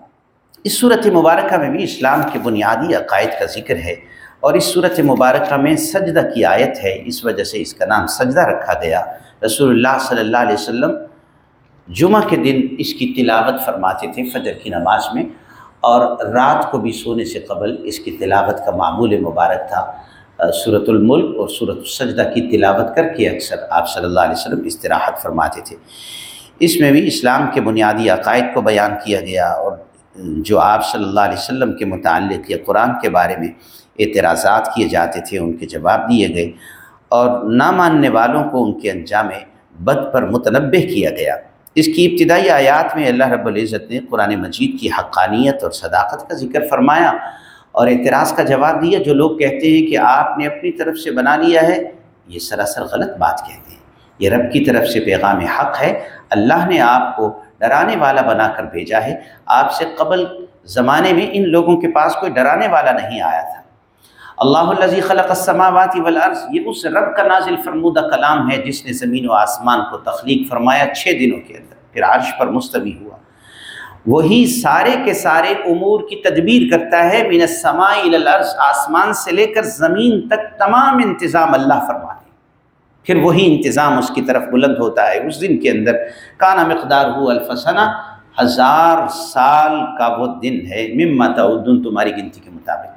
اس سورۃ مبارکہ میں بھی اسلام کے بنیادی عقائد کا ذکر ہے، اور اس سورۃ مبارکہ میں سجدہ کی آیت ہے، اس وجہ سے اس کا نام سجدہ رکھا گیا۔ رسول اللہ صلی اللہ علیہ وسلم جمعہ کے دن اس کی تلاوت فرماتے تھے فجر کی نماز میں، اور رات کو بھی سونے سے قبل اس کی تلاوت کا معمول مبارک تھا۔ سورۃ الملک اور سورۃ السجدہ کی تلاوت کر کے اکثر آپ صلی اللہ علیہ وسلم استراحت فرماتے تھے۔ اس میں بھی اسلام کے بنیادی عقائد کو بیان کیا گیا، اور جو آپ صلی اللہ علیہ وسلم کے متعلق یا قرآن کے بارے میں اعتراضات کیے جاتے تھے ان کے جواب دیے گئے، اور نہ ماننے والوں کو ان کے انجام بد پر متنبہ کیا گیا۔ اس کی ابتدائی آیات میں اللہ رب العزت نے قرآن مجید کی حقانیت اور صداقت کا ذکر فرمایا اور اعتراض کا جواب دیا۔ جو لوگ کہتے ہیں کہ آپ نے اپنی طرف سے بنا لیا ہے، یہ سراسر غلط بات کہتے ہیں، یہ رب کی طرف سے پیغام حق ہے۔ اللہ نے آپ کو ڈرانے والا بنا کر بھیجا ہے، آپ سے قبل زمانے میں ان لوگوں کے پاس کوئی ڈرانے والا نہیں آیا تھا۔ اللہ الذی خلق السماوات والارض، یہ اس رب کا نازل فرمودہ کلام ہے جس نے زمین و آسمان کو تخلیق فرمایا چھ دنوں کے اندر، پھر عرش پر مستوی ہوا۔ وہی سارے کے سارے امور کی تدبیر کرتا ہے، من السماء الی الارض، آسمان سے لے کر زمین تک تمام انتظام اللہ فرماتے ہیں، پھر وہی انتظام اس کی طرف بلند ہوتا ہے۔ اس دن کے اندر کان مقدارہ الف سنہ، ہزار سال کا وہ دن ہے، مما تعدون، تمہاری گنتی کے مطابق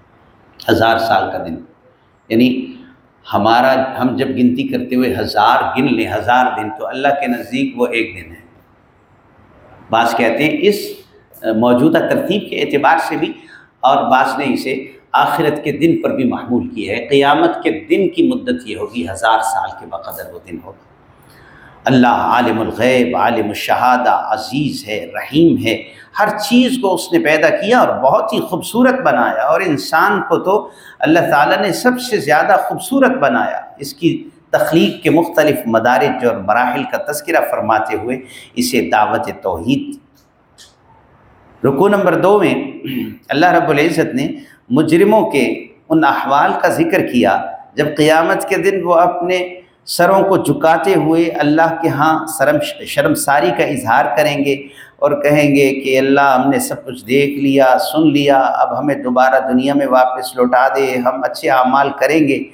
ہزار سال کا دن، یعنی ہمارا ہم جب گنتی کرتے ہوئے ہزار گن لیں، ہزار دن، تو اللہ کے نزدیک وہ ایک دن ہے۔ بعض کہتے ہیں اس موجودہ ترتیب کے اعتبار سے بھی، اور بعض نے اسے آخرت کے دن پر بھی محمول کی ہے، قیامت کے دن کی مدت یہ ہوگی، ہزار سال کے بقدر وہ دن ہوگا۔ اللہ عالم الغیب، عالم الشہادہ، عزیز ہے، رحیم ہے، ہر چیز کو اس نے پیدا کیا اور بہت ہی خوبصورت بنایا، اور انسان کو تو اللہ تعالیٰ نے سب سے زیادہ خوبصورت بنایا۔ اس کی تخلیق کے مختلف مدارج اور مراحل کا تذکرہ فرماتے ہوئے اسے دعوت توحید۔ رکوع نمبر دو میں اللہ رب العزت نے مجرموں کے ان احوال کا ذکر کیا جب قیامت کے دن وہ اپنے سروں کو جھکاتے ہوئے اللہ کے ہاں شرم شرمساری کا اظہار کریں گے اور کہیں گے کہ اللہ ہم نے سب کچھ دیکھ لیا، سن لیا، اب ہمیں دوبارہ دنیا میں واپس لوٹا دے، ہم اچھے اعمال کریں گے۔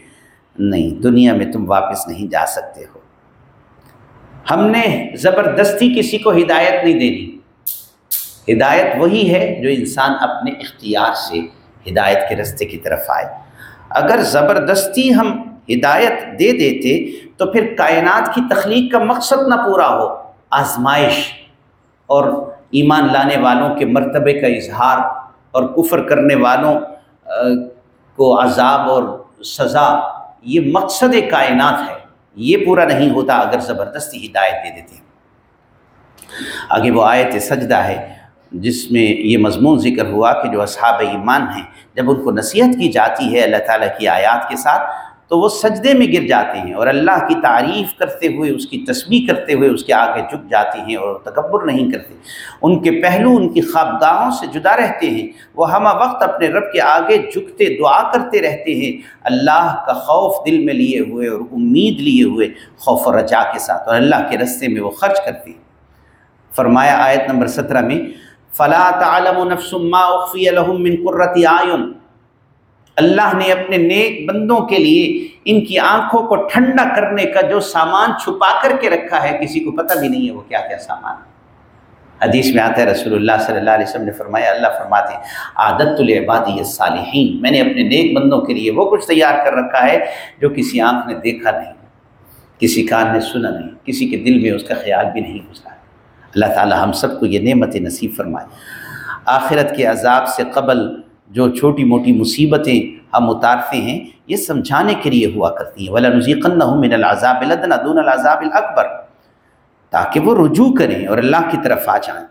نہیں، دنیا میں تم واپس نہیں جا سکتے ہو۔ ہم نے زبردستی کسی کو ہدایت نہیں دینی، ہدایت وہی ہے جو انسان اپنے اختیار سے ہدایت کے راستے کی طرف آئے۔ اگر زبردستی ہم ہدایت دے دیتے تو پھر کائنات کی تخلیق کا مقصد نہ پورا ہو، آزمائش اور ایمان لانے والوں کے مرتبے کا اظہار اور کفر کرنے والوں کو عذاب اور سزا، یہ مقصد کائنات ہے، یہ پورا نہیں ہوتا اگر زبردستی ہدایت دے دیتے۔ آگے وہ آیت سجدہ ہے جس میں یہ مضمون ذکر ہوا کہ جو اصحاب ایمان ہیں جب ان کو نصیحت کی جاتی ہے اللہ تعالیٰ کی آیات کے ساتھ تو وہ سجدے میں گر جاتے ہیں اور اللہ کی تعریف کرتے ہوئے، اس کی تسبیح کرتے ہوئے اس کے آگے جھک جاتے ہیں اور تکبر نہیں کرتے۔ ان کے پہلو ان کی خوابگاہوں سے جدا رہتے ہیں، وہ ہمہ وقت اپنے رب کے آگے جھکتے دعا کرتے رہتے ہیں، اللہ کا خوف دل میں لیے ہوئے اور امید لیے ہوئے، خوف و رجا کے ساتھ، اور اللہ کے راستے میں وہ خرچ کرتے ہیں۔ فرمایا آیت نمبر سترہ میں فَلَا تَعْلَمُ نَفْسٌ مَّا أُخْفِيَ لَهُم مِّن قُرَّةِ أَعْيُنٍ، اللہ نے اپنے نیک بندوں کے لیے ان کی آنکھوں کو ٹھنڈا کرنے کا جو سامان چھپا کر کے رکھا ہے کسی کو پتہ بھی نہیں ہے وہ کیا کیا سامان ہے۔ حدیث میں آتا ہے رسول اللہ صلی اللہ علیہ وسلم نے فرمایا، اللہ فرماتے ہیں عادت لعبادی الصالحین، میں نے اپنے نیک بندوں کے لیے وہ کچھ تیار کر رکھا ہے جو کسی آنکھ نے دیکھا نہیں، کسی کان نے سنا نہیں، کسی کے دل میں اس کا خیال بھی نہیں گزرا۔ اللہ تعالی ہم سب کو یہ نعمت نصیب فرمائے۔ آخرت کے عذاب سے قبل جو چھوٹی موٹی مصیبتیں ہم اتارتے ہیں یہ سمجھانے کے لیے ہوا کرتی ہیں، وَلَنُذِيقَنَّهُم مِّنَ الْعَذَابِ الْأَدْنَىٰ دُونَ الْعَذَابِ الْأَكْبَرِ، تاکہ وہ رجوع کریں اور اللہ کی طرف آ جائیں۔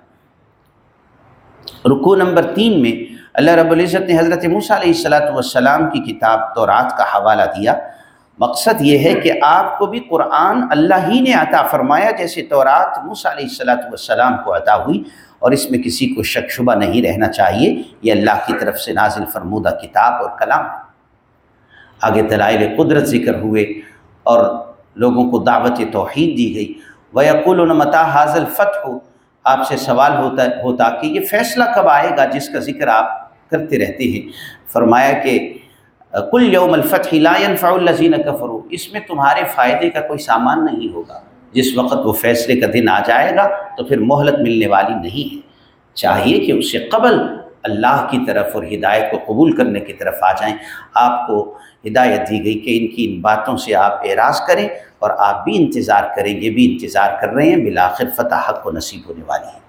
رکوع نمبر تین میں اللہ رب العزت نے حضرت موسیٰ علیہ الصلاۃ والسلام کی کتاب تورات کا حوالہ دیا۔ مقصد یہ ہے کہ آپ کو بھی قرآن اللہ ہی نے عطا فرمایا، جیسے تورات موسیٰ علیہ الصلاۃ والسلام کو عطا ہوئی، اور اس میں کسی کو شک شبہ نہیں رہنا چاہیے، یہ اللہ کی طرف سے نازل فرمودہ کتاب اور کلام۔ آگے دلائل قدرت ذکر ہوئے اور لوگوں کو دعوت توحید دی گئی۔ وَيَقُولُونَ مَتَىٰ هَٰذَا الْفَتْحُ، آپ سے سوال ہوتا ہوتا کہ یہ فیصلہ کب آئے گا جس کا ذکر آپ کرتے رہتے ہیں۔ فرمایا کہ قُلْ يَوْمَ الْفَتْحِ لَا يَنْفَعُ الَّذِينَ كَفَرُوا، اس میں تمہارے فائدے کا کوئی سامان نہیں ہوگا، جس وقت وہ فیصلے کا دن آ جائے گا تو پھر مہلت ملنے والی نہیں ہے۔ چاہیے کہ اس سے قبل اللہ کی طرف اور ہدایت کو قبول کرنے کی طرف آ جائیں۔ آپ کو ہدایت دی گئی کہ ان کی ان باتوں سے آپ اعراض کریں اور آپ بھی انتظار کریں، یہ بھی انتظار کر رہے ہیں، بالآخر فتح حق کو نصیب ہونے والی ہے۔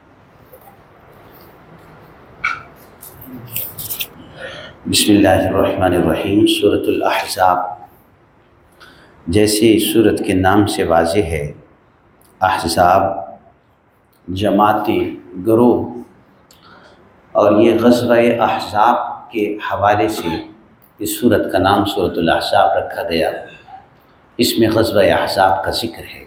بسم اللہ الرحمن الرحیم۔ سورۃ الاحزاب، جیسے اس سورت کے نام سے واضح ہے، احزاب جماعتیں، گروہ، اور یہ غزوہ احزاب کے حوالے سے اس سورت کا نام سورۃ الاحزاب رکھا گیا۔ اس میں غزوہ احزاب کا ذکر ہے۔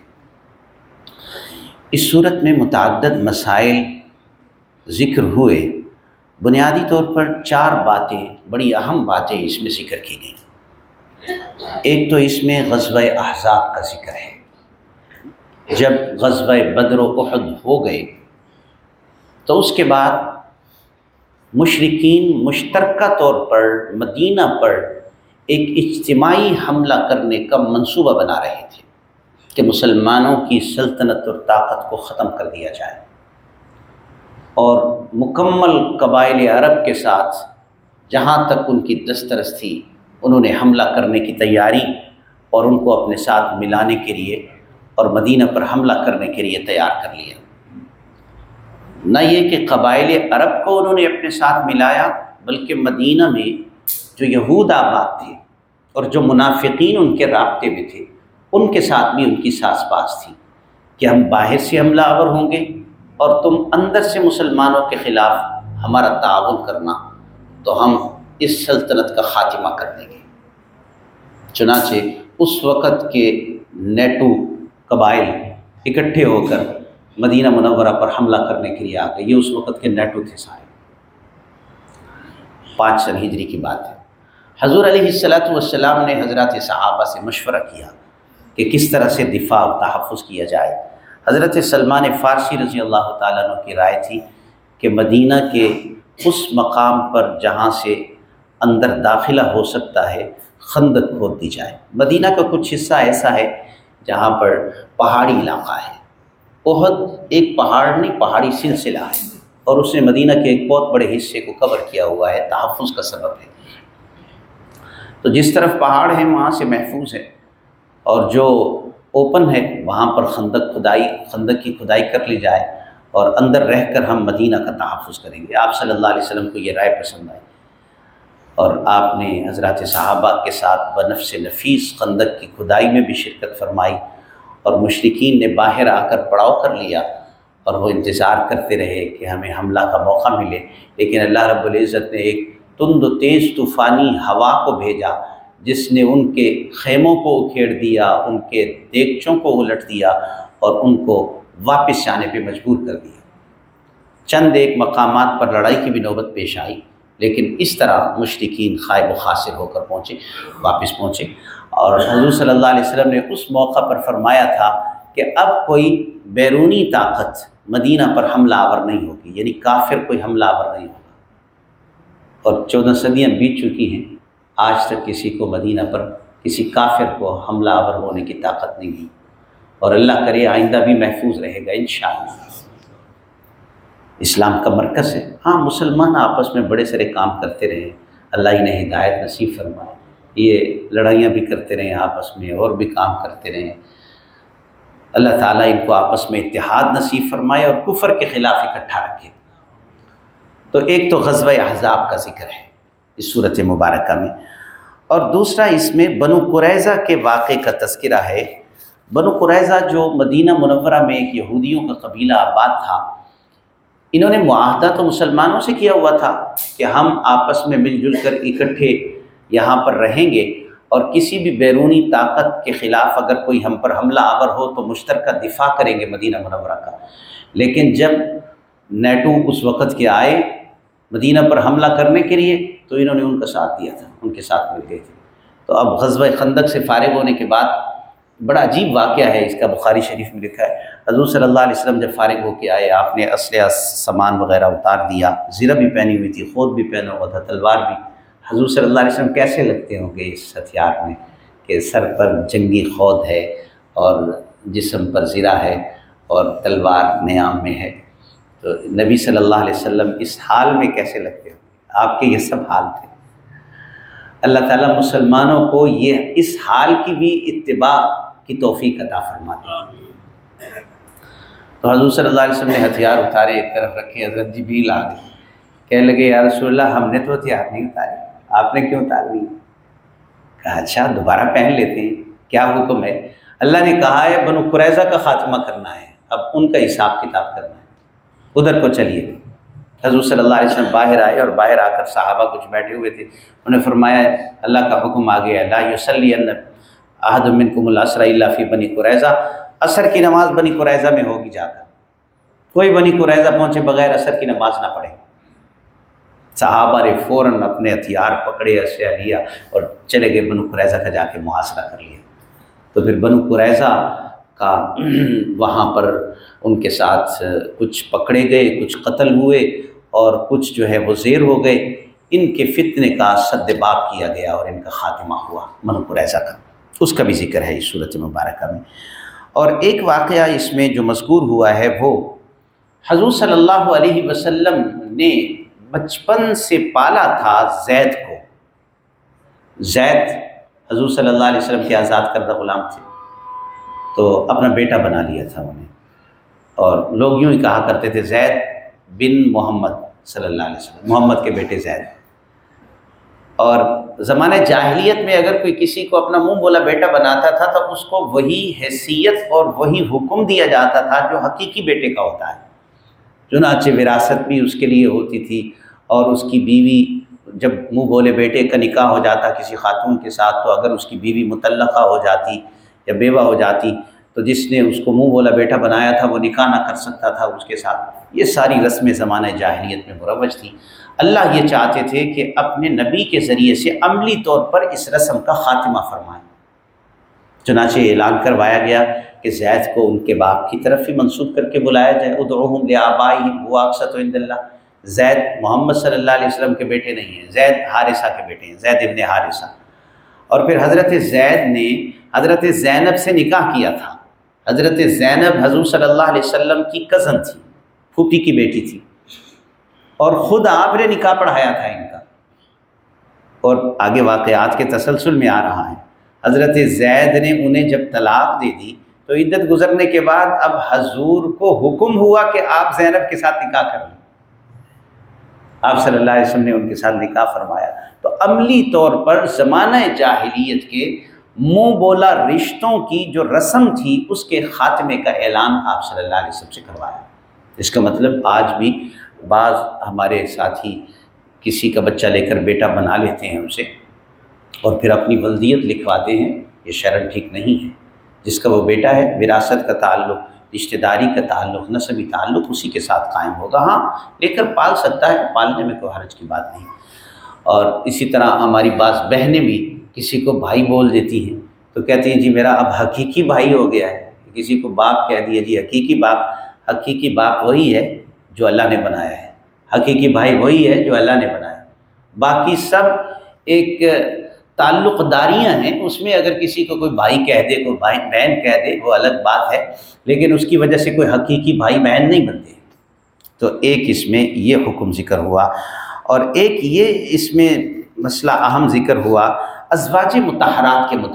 اس سورت میں متعدد مسائل ذکر ہوئے، بنیادی طور پر چار باتیں، بڑی اہم باتیں اس میں ذکر کی گئیں۔ ایک تو اس میں غزوہ احزاب کا ذکر ہے۔ جب غزوہ بدر و احد ہو گئے تو اس کے بعد مشرکین مشترکہ طور پر مدینہ پر ایک اجتماعی حملہ کرنے کا منصوبہ بنا رہے تھے کہ مسلمانوں کی سلطنت اور طاقت کو ختم کر دیا جائے، اور مکمل قبائل عرب کے ساتھ جہاں تک ان کی دسترس تھی انہوں نے حملہ کرنے کی تیاری اور ان کو اپنے ساتھ ملانے کے لیے اور مدینہ پر حملہ کرنے کے لیے تیار کر لیا۔ نہ یہ کہ قبائل عرب کو انہوں نے اپنے ساتھ ملایا، بلکہ مدینہ میں جو یہود آباد تھے اور جو منافقین ان کے رابطے میں تھے ان کے ساتھ بھی ان کی ساز باز تھی کہ ہم باہر سے حملہ آور ہوں گے اور تم اندر سے مسلمانوں کے خلاف ہمارا تعاون کرنا تو ہم اس سلطنت کا خاتمہ کر دیں گے۔ چنانچہ اس وقت کے نیٹو قبائل اکٹھے ہو کر مدینہ منورہ پر حملہ کرنے کے لیے آ گئے۔ یہ اس وقت کے نیٹو تھے سارے۔ پانچ سن ہجری کی بات ہے۔ حضور علیہ الصلاۃ والسلام نے حضرات صحابہ سے مشورہ کیا کہ کس طرح سے دفاع و تحفظ کیا جائے۔ حضرت سلمان فارسی رضی اللہ تعالیٰ عنہ کی رائے تھی کہ مدینہ کے اس مقام پر جہاں سے اندر داخلہ ہو سکتا ہے خندق کھود دی جائے۔ مدینہ کا کچھ حصہ ایسا ہے جہاں پر پہاڑی علاقہ ہے، احد ایک پہاڑ نہیں پہاڑی سلسلہ ہے، اور اس نے مدینہ کے ایک بہت بڑے حصے کو کور کیا ہوا ہے، تحفظ کا سبب ہے۔ تو جس طرف پہاڑ ہیں وہاں سے محفوظ ہے، اور جو اوپن ہے وہاں پر خندق کھدائی خندق کی کھدائی کر لی جائے اور اندر رہ کر ہم مدینہ کا تحفظ کریں گے۔ آپ صلی اللہ علیہ وسلم کو یہ رائے پسند آئی، اور آپ نے حضرات صحابہ کے ساتھ بنفس نفیس خندق کی کھدائی میں بھی شرکت فرمائی، اور مشرکین نے باہر آ کر پڑاؤ کر لیا اور وہ انتظار کرتے رہے کہ ہمیں حملہ کا موقع ملے، لیکن اللہ رب العزت نے ایک تند و تیز طوفانی ہوا کو بھیجا جس نے ان کے خیموں کو اکھیڑ دیا، ان کے دیگچوں کو الٹ دیا اور ان کو واپس جانے پہ مجبور کر دیا۔ چند ایک مقامات پر لڑائی کی بھی نوبت پیش آئی، لیکن اس طرح مشرکین خائب و خاسر ہو کر پہنچے واپس پہنچے، اور حضور صلی اللہ علیہ وسلم نے اس موقع پر فرمایا تھا کہ اب کوئی بیرونی طاقت مدینہ پر حملہ آور نہیں ہوگی، یعنی کافر کوئی حملہ آور نہیں ہوگا۔ اور چودہ صدیاں بیت چکی ہیں، آج تک کسی کو مدینہ پر کسی کافر کو حملہ آور ہونے کی طاقت نہیں ہے، اور اللہ کرے آئندہ بھی محفوظ رہے گا انشاءاللہ۔ اسلام کا مرکز ہے، ہاں مسلمان آپس میں بڑے سارے کام کرتے رہے، اللہ انہیں ہدایت نصیب فرمائے، یہ لڑائیاں بھی کرتے رہیں آپس میں اور بھی کام کرتے رہیں، اللہ تعالیٰ ان کو آپس میں اتحاد نصیب فرمائے اور کفر کے خلاف اکٹھا رکھے۔ تو ایک تو غزوہ احزاب کا ذکر ہے اس صورت مبارکہ میں، اور دوسرا اس میں بنو قریظہ کے واقعے کا تذکرہ ہے۔ بنو قریظہ جو مدینہ منورہ میں ایک یہودیوں کا قبیلہ آباد تھا، انہوں نے معاہدہ تو مسلمانوں سے کیا ہوا تھا کہ ہم آپس میں مل جل کر اکٹھے یہاں پر رہیں گے، اور کسی بھی بیرونی طاقت کے خلاف اگر کوئی ہم پر حملہ آور ہو تو مشترکہ دفاع کریں گے مدینہ منورہ کا۔ لیکن جب نیٹو اس وقت کے آئے مدینہ پر حملہ کرنے کے لیے تو انہوں نے ان کا ساتھ دیا تھا، ان کے ساتھ مل گئے تھے۔ تو اب غزوہ خندق سے فارغ ہونے کے بعد بڑا عجیب واقعہ ہے، اس کا بخاری شریف میں لکھا ہے، حضور صلی اللہ علیہ وسلم جب فارغ ہو کے آئے، آپ نے اسلحہ سامان وغیرہ اتار دیا، زرہ بھی پہنی ہوئی تھی، خود بھی پہنا ہوا تھا، تلوار بھی۔ حضور صلی اللہ علیہ وسلم کیسے لگتے ہوں گے اس ہتھیار میں کہ سر پر جنگی خود ہے اور جسم پر زرہ ہے اور تلوار نیام میں ہے، تو نبی صلی اللہ علیہ وسلم اس حال میں کیسے لگتے ہوں گے؟ آپ کے یہ سب حال تھے۔ اللہ تعالیٰ مسلمانوں کو یہ اس حال کی بھی اتباع کی توفیق عطا فرماتے۔ تو حضور صلی اللہ علیہ وسلم نے ہتھیار اتارے، ایک طرف رکھے، حضرت جبریل آ گئے، کہنے لگے یا رسول اللہ ہم نے تو ہتھیار نہیں اتارے، آپ نے کیوں اتار لی؟ کہا اچھا دوبارہ پہن لیتے ہیں، کیا حکم ہے؟ اللہ نے کہا ہے بنو قریظہ کا خاتمہ کرنا ہے، اب ان کا حساب کتاب کرنا ہے، ادھر کو چلیے۔ حضور صلی اللہ علیہ وسلم باہر آئے، اور باہر آ کر صحابہ کچھ بیٹھے ہوئے تھے، انہوں نے فرمایا اللہ کا حکم آ گیا، لا یصلین احد منکم العصر الا فی بنی قریظہ، عصر کی نماز بنی قریظہ میں ہوگی جا کر، کوئی بنی قریظہ پہنچے بغیر عصر کی نماز نہ پڑھے۔ صحابہ نے فوراً اپنے ہتھیار پکڑے، اسلحہ لیا اور چلے گئے، بنو قریظہ کا جا کے محاصرہ کر لیا۔ تو پھر بنو قریظہ کا وہاں پر ان کے ساتھ کچھ پکڑے گئے، کچھ قتل ہوئے، اور کچھ جو ہے وہ زیر ہو گئے۔ ان کے فتنے کا سد باب کیا گیا اور ان کا خاتمہ ہوا بنو قریظہ کا، اس کا بھی ذکر ہے اس صورت مبارکہ میں۔ اور ایک واقعہ اس میں جو مذکور ہوا ہے وہ حضور صلی اللہ علیہ وسلم نے بچپن سے پالا تھا زید کو۔ زید حضور صلی اللہ علیہ وسلم کے آزاد کردہ غلام تھے، تو اپنا بیٹا بنا لیا تھا انہیں، اور لوگ یوں ہی کہا کرتے تھے زید بن محمد صلی اللہ علیہ وسلم، محمد کے بیٹے زید۔ اور زمانہ جاہلیت میں اگر کوئی کسی کو اپنا منہ بولا بیٹا بناتا تھا تو اس کو وہی حیثیت اور وہی حکم دیا جاتا تھا جو حقیقی بیٹے کا ہوتا ہے۔ چنانچہ وراثت بھی اس کے لیے ہوتی تھی، اور اس کی بیوی جب منہ بولے بیٹے کا نکاح ہو جاتا کسی خاتون کے ساتھ، تو اگر اس کی بیوی مطلقہ ہو جاتی یا بیوہ ہو جاتی تو جس نے اس کو منہ بولا بیٹا بنایا تھا وہ نکاح نہ کر سکتا تھا اس کے ساتھ۔ یہ ساری رسمیں زمانہ جاہلیت میں مروج تھیں۔ اللہ یہ چاہتے تھے کہ اپنے نبی کے ذریعے سے عملی طور پر اس رسم کا خاتمہ فرمائیں، چنانچہ اعلان کروایا گیا کہ زید کو ان کے باپ کی طرف ہی منسوب کر کے بلایا جائے، ادعوہم لآبائہم هو اقسط عند اللہ۔ زید محمد صلی اللہ علیہ وسلم کے بیٹے نہیں ہیں، زید حارثہ کے بیٹے ہیں، زید ابن حارثہ۔ اور پھر حضرت زید نے حضرت زینب سے نکاح کیا تھا۔ حضرت زینب حضور صلی اللہ علیہ وسلم کی کزن تھی، پھوپھی کی بیٹی تھی، اور خود آپ نے نکاح پڑھایا تھا ان کا، اور آگے واقعات کے تسلسل میں آ رہا ہے۔ حضرت زید نے انہیں جب طلاق دے دی تو عدت گزرنے کے بعد اب حضور کو حکم ہوا کہ آپ زینب کے ساتھ نکاح کر لیں۔ آپ صلی اللہ علیہ وسلم نے ان کے ساتھ نکاح فرمایا۔ تو عملی طور پر زمانہ جاہلیت کے منہ بولا رشتوں کی جو رسم تھی اس کے خاتمے کا اعلان آپ صلی اللہ علیہ وسلم سے کروایا۔ اس کا مطلب آج بھی بعض ہمارے ساتھی کسی کا بچہ لے کر بیٹا بنا لیتے ہیں اسے، اور پھر اپنی ولدیت لکھواتے ہیں، یہ شرعاً ٹھیک نہیں ہے۔ جس کا وہ بیٹا ہے وراثت کا تعلق، رشتہ داری کا تعلق، نسبی تعلق اسی کے ساتھ قائم ہوگا۔ ہاں لے کر پال سکتا ہے، پالنے میں کوئی حرج کی بات نہیں۔ اور اسی طرح ہماری بعض بہنیں بھی کسی کو بھائی بول دیتی ہیں تو کہتی ہیں جی میرا اب حقیقی بھائی ہو گیا ہے، کسی کو باپ کہہ دیا جی حقیقی باپ۔ حقیقی باپ وہی ہے جو اللہ نے بنایا ہے، حقیقی بھائی وہی ہے جو اللہ نے بنایا ہے، باقی سب ایک تعلق داریاں ہیں، اس میں اگر کسی کو کوئی بھائی کہہ دے، کوئی بھائی بہن کہہ دے وہ الگ بات ہے، لیکن اس کی وجہ سے کوئی حقیقی بھائی بہن نہیں بنتے۔ تو ایک اس میں یہ حکم ذکر ہوا، اور ایک یہ اس میں مسئلہ اہم ذکر ہوا ازواج مطہرات کے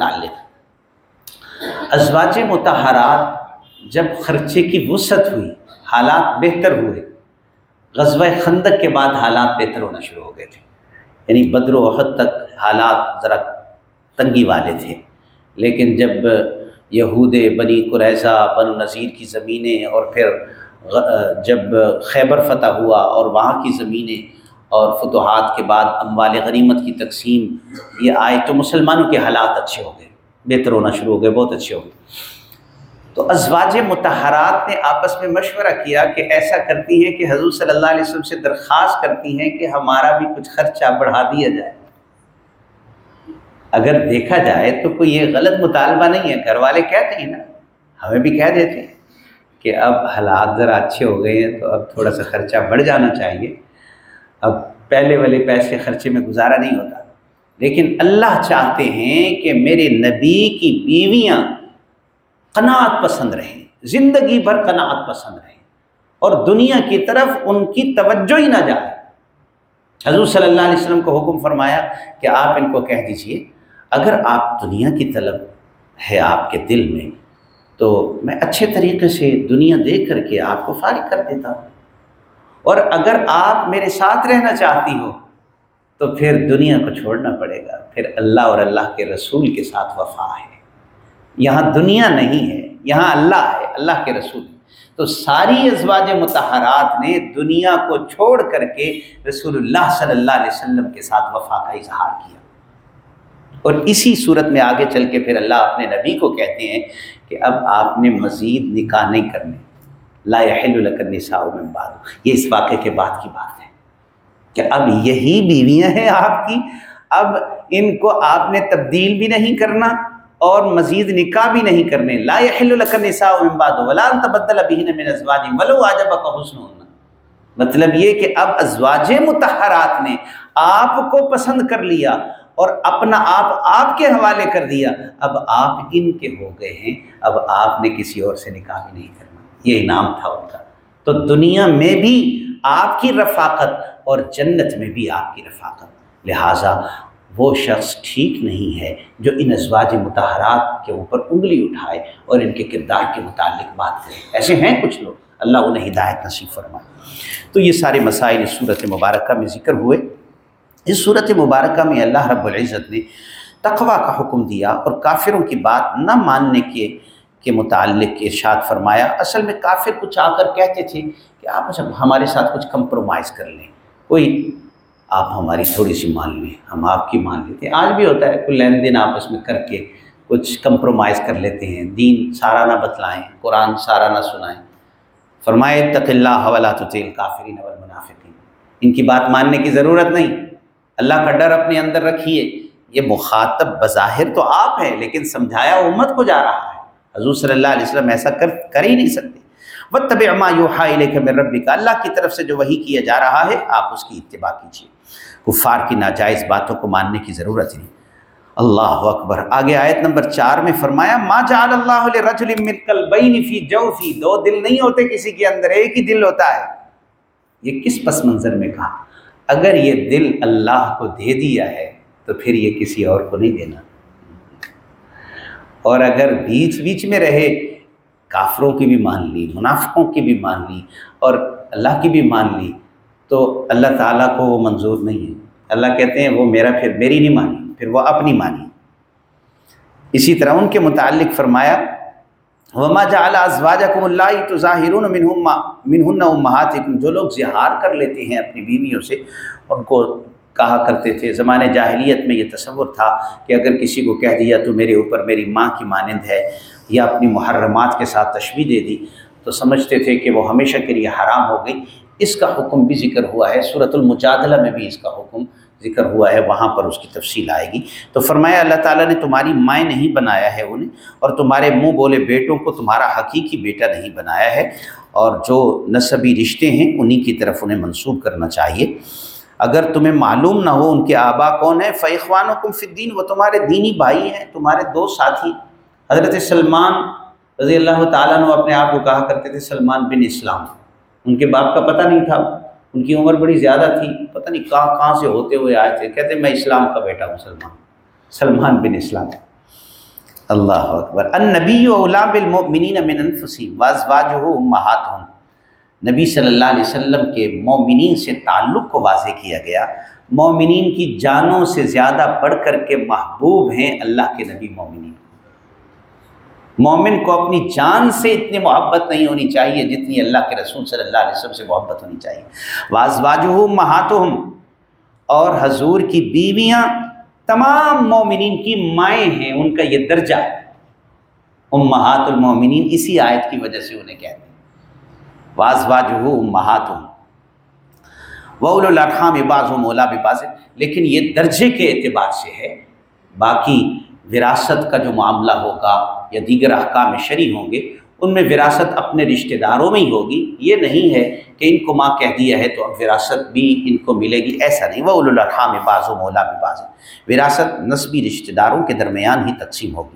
متعلق۔ ازواج مطہرات جب خرچے کی وسعت ہوئی، حالات بہتر ہوئے، غزوہ خندق کے بعد حالات بہتر ہونا شروع ہو گئے تھے، یعنی بدر و احد تک حالات ذرا تنگی والے تھے، لیکن جب یہود بنی قریظہ بنو نذیر کی زمینیں، اور پھر جب خیبر فتح ہوا اور وہاں کی زمینیں اور فتوحات کے بعد اموال غنیمت کی تقسیم یہ آئے تو مسلمانوں کے حالات اچھے ہو گئے، بہتر ہونا شروع ہو گئے، بہت اچھے ہو گئے۔ تو ازواج مطہرات نے آپس میں مشورہ کیا کہ ایسا کرتی ہیں کہ حضور صلی اللہ علیہ وسلم سے درخواست کرتی ہیں کہ ہمارا بھی کچھ خرچہ بڑھا دیا جائے۔ اگر دیکھا جائے تو کوئی یہ غلط مطالبہ نہیں ہے، گھر والے کہتے ہیں نا، ہمیں بھی کہہ دیتے ہیں کہ اب حالات ذرا اچھے ہو گئے ہیں تو اب تھوڑا سا خرچہ بڑھ جانا چاہیے، اب پہلے والے پیسے خرچے میں گزارا نہیں ہوتا۔ لیکن اللہ چاہتے ہیں کہ میرے نبی کی بیویاں قناعت پسند رہیں، زندگی بھر قناعت پسند رہیں، اور دنیا کی طرف ان کی توجہ ہی نہ جائے۔ حضور صلی اللہ علیہ وسلم کو حکم فرمایا کہ آپ ان کو کہہ دیجئے اگر آپ دنیا کی طلب ہے آپ کے دل میں تو میں اچھے طریقے سے دنیا دے کر کے آپ کو فارغ کر دیتا ہوں، اور اگر آپ میرے ساتھ رہنا چاہتی ہو تو پھر دنیا کو چھوڑنا پڑے گا، پھر اللہ اور اللہ کے رسول کے ساتھ وفا ہے۔ یہاں دنیا نہیں ہے، یہاں اللہ ہے، اللہ کے رسول ہے۔ تو ساری ازواج مطہرات نے دنیا کو چھوڑ کر کے رسول اللہ صلی اللہ علیہ وسلم کے ساتھ وفا کا اظہار کیا، اور اسی صورت میں آگے چل کے پھر اللہ اپنے نبی کو کہتے ہیں کہ اب آپ نے مزید نکاح نہیں کرنے، لا یحل لک النساء من بعد۔ یہ اس واقعے کے بعد کی بات ہے کہ اب یہی بیویاں ہیں آپ کی، اب ان کو آپ نے تبدیل بھی نہیں کرنا اور مزید نکاح بھی نہیں کرنے۔ لا یحل لک النساء من بعد ولا ان تبدل بهن من ازواج ولو اعجبک حسنهن۔ مطلب یہ کہ اب ازواج مطہرات نے آپ کو پسند کر لیا اور اپنا آپ آپ کے حوالے کر دیا، اب آپ ان کے ہو گئے ہیں، اب آپ نے کسی اور سے نکاح بھی نہیں کرنا۔ یہ انعام تھا ان کا۔ تو دنیا میں بھی آپ کی رفاقت اور جنت میں بھی آپ کی رفاقت، لہٰذا وہ شخص ٹھیک نہیں ہے جو ان ازواج مطہرات کے اوپر انگلی اٹھائے اور ان کے کردار کے متعلق بات کرے۔ ایسے ہیں کچھ لوگ، اللہ انہیں ہدایت نصیب فرمائے۔ تو یہ سارے مسائل اس صورت مبارکہ میں ذکر ہوئے۔ اس صورت مبارکہ میں اللہ رب العزت نے تقویٰ کا حکم دیا اور کافروں کی بات نہ ماننے کے کے متعلق ارشاد فرمایا۔ اصل میں کافر کچھ آ کر کہتے تھے کہ آپ جب ہمارے ساتھ کچھ کمپرومائز کر لیں، کوئی آپ ہماری تھوڑی سی مان لیں، ہم آپ کی مان لیتے ہیں۔ آج بھی ہوتا ہے، کوئی لین دین آپس میں کر کے کچھ کمپرومائز کر لیتے ہیں، دین سارا نہ بتلائیں، قرآن سارا نہ سنائیں۔ فرمائے اتق اللہ ولا تطع الکافرین والمنافقین، ان کی بات ماننے کی ضرورت نہیں، اللہ کا ڈر اپنے اندر رکھیے۔ یہ مخاطب بظاہر تو آپ ہیں لیکن سمجھایا امت کو جا رہا ہے۔ حضور صلی اللہ علیہ وسلم ایسا کر کر ہی نہیں سکتے۔ واتبع ما یوحی الیک من ربک، اللہ کی طرف سے جو وحی کیا جا رہا ہے آپ اس کی اتباع کیجیے، کفار کی ناجائز باتوں کو ماننے کی ضرورت نہیں۔ اللہ اکبر۔ آگے آیت نمبر چار میں فرمایا ما جعل اللہ لرجل من قلبین فی جوفی، دو دل نہیں ہوتے کسی کے اندر، ایک ہی دل ہوتا ہے۔ یہ کس پس منظر میں کہا؟ اگر یہ دل اللہ کو دے دیا ہے تو پھر یہ کسی اور کو نہیں دینا، اور اگر بیچ بیچ میں رہے، کافروں کی بھی مان لی، منافقوں کی بھی مان لی اور اللہ کی بھی مان لی، تو اللہ تعالیٰ کو وہ منظور نہیں ہے۔ اللہ کہتے ہیں وہ میرا پھر میری نہیں مانی، پھر وہ اپنی مانی۔ اسی طرح ان کے متعلق فرمایا وَمَا جَعَلَ أَزْوَاجَكُمُ اللَّائِي تُظَاهِرُونَ مِنْهُنَّ أُمَّهَاتِكُمْ، جو لوگ زہار کر لیتے ہیں اپنی بیویوں سے، ان کو کہا کرتے تھے، زمانے جاہلیت میں یہ تصور تھا کہ اگر کسی کو کہہ دیا تو میرے اوپر میری ماں کی مانند ہے، یا اپنی محرمات کے ساتھ تشبیہ دے دی، تو سمجھتے تھے کہ وہ ہمیشہ کے لیے حرام ہو گئی۔ اس کا حکم بھی ذکر ہوا ہے، سورۃ المجادلہ میں بھی اس کا حکم ذکر ہوا ہے، وہاں پر اس کی تفصیل آئے گی۔ تو فرمایا اللہ تعالیٰ نے تمہاری مائیں نہیں بنایا ہے انہیں، اور تمہارے منہ بولے بیٹوں کو تمہارا حقیقی بیٹا نہیں بنایا ہے، اور جو نسبی رشتے ہیں انہی کی طرف انہیں منسوب کرنا چاہیے۔ اگر تمہیں معلوم نہ ہو ان کے آبا کون ہیں، فَإِخْوَانُكُمْ فِي الدِّينِ، وہ تمہارے دینی بھائی ہیں، تمہارے دو ساتھی۔ حضرت سلمان رضی اللہ تعالیٰ عنہ اپنے آپ کو کہا کرتے تھے سلمان بن اسلام، ان کے باپ کا پتہ نہیں تھا، ان کی عمر بڑی زیادہ تھی، پتہ نہیں کہاں کہاں سے ہوتے ہوئے آئے تھے، کہتے میں اسلام کا بیٹا ہوں، سلمان سلمان بن اسلام۔ اللہ اکبر۔ النبی اولیٰ بالمؤمنین من انفسہم وازواجہ امہاتہم، نبی صلی اللہ علیہ وسلم کے مومنین سے تعلق کو واضح کیا گیا۔ مومنین کی جانوں سے زیادہ بڑھ کر کے محبوب ہیں اللہ کے نبی مومنین۔ مومن کو اپنی جان سے اتنی محبت نہیں ہونی چاہیے جتنی اللہ کے رسول صلی اللہ علیہ وسلم سے محبت ہونی چاہیے۔ وازواجہ امہاتہم، اور حضور کی بیویاں تمام مومنین کی مائیں ہیں، ان کا یہ درجہ ہے امہات المومنین، اسی آیت کی وجہ سے انہیں کہتے ہیں وازواجہ امہاتہم وَأُولُو الْأَرْحَامِ بَعْضُهُمْ أَوْلَىٰ بِبَعْضٍ، لیکن یہ درجے کے اعتبار سے ہے، باقی وراثت کا جو معاملہ ہوگا یا دیگر احکام شرعی ہوں گے ان میں وراثت اپنے رشتہ داروں میں ہی ہوگی۔ یہ نہیں ہے کہ ان کو ماں کہہ دیا ہے تو اب وراثت بھی ان کو ملے گی، ایسا نہیں۔ وَأُولُو الْأَرْحَامِ بَعْضُهُمْ أَوْلَىٰ بِبَعْضٍ، وراثت نسبی رشتہ داروں کے درمیان ہی تقسیم ہوگی۔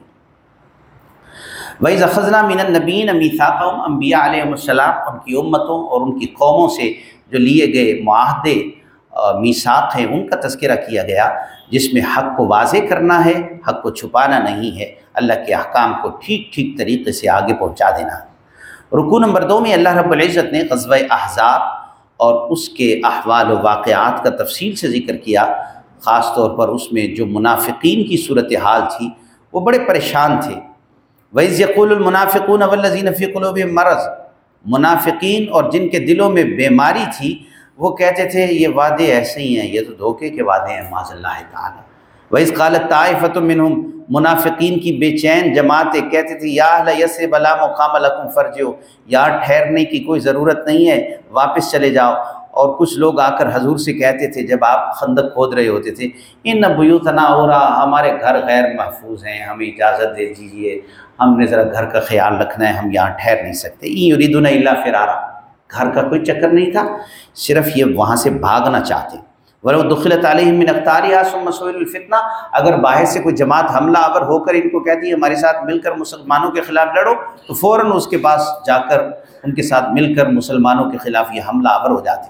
وَإِذْ أَخَذْنَا مِنَ النَّبِيِّينَ مِيثَاقَهُمْ، انبیاء علیہم السلام ان کی امتوں اور ان کی قوموں سے جو لیے گئے معاہدے میثاق ہیں ان کا تذکرہ کیا گیا، جس میں حق کو واضح کرنا ہے، حق کو چھپانا نہیں ہے، اللہ کے احکام کو ٹھیک ٹھیک طریقے سے آگے پہنچا دینا ہے۔ رکوع نمبر دو میں اللہ رب العزت نے غزوہ احزاب اور اس کے احوال و واقعات کا تفصیل سے ذکر کیا، خاص طور پر اس میں جو منافقین کی صورتحال تھی وہ بڑے پریشان تھے۔ وَإِذْ يَقُولُ الْمُنَافِقُونَ وَالَّذِينَ فِي قُلُوبِهِم مَرَضٌ، منافقین اور جن کے دلوں میں بیماری تھی وہ کہتے تھے یہ وعدے ایسے ہی ہیں، یہ تو دھوکے کے وعدے ہیں معاذ اللہ تعالیٰ۔ وَإِذْ قَالَتْ طَائِفَةٌ مِّنْهُمْ، منافقین کی بے چین جماعتیں کہتے تھے یا اہل یثرب لا مقام لکم فارجعوا، یار ٹھہرنے کی کوئی ضرورت نہیں ہے، واپس چلے جاؤ۔ اور کچھ لوگ آ کر حضور سے کہتے تھے جب آپ خندق کھود رہے ہوتے تھے، ان بیوتنا عورا، ہمارے گھر غیر محفوظ ہیں، ہمیں اجازت دے دیجیے، ہم نے ذرا گھر کا خیال رکھنا ہے، ہم یہاں ٹھہر نہیں سکتے۔ ان یریدون الا فرارا، گھر کا کوئی چکر نہیں تھا، صرف یہ وہاں سے بھاگنا چاہتے۔ وَلَوْ دُخِلَتْ عَلَيْهِمْ مِنْ أَقْطَارِهَا ثُمَّ سُئِلُوا الْفِتْنَةَ، اگر باہر سے کوئی جماعت حملہ آور ہو کر ان کو کہتی ہے ہمارے ساتھ مل کر مسلمانوں کے خلاف لڑو، تو فوراً اس کے پاس جا کر ان کے ساتھ مل کر مسلمانوں کے خلاف یہ حملہ آور ہو جاتے۔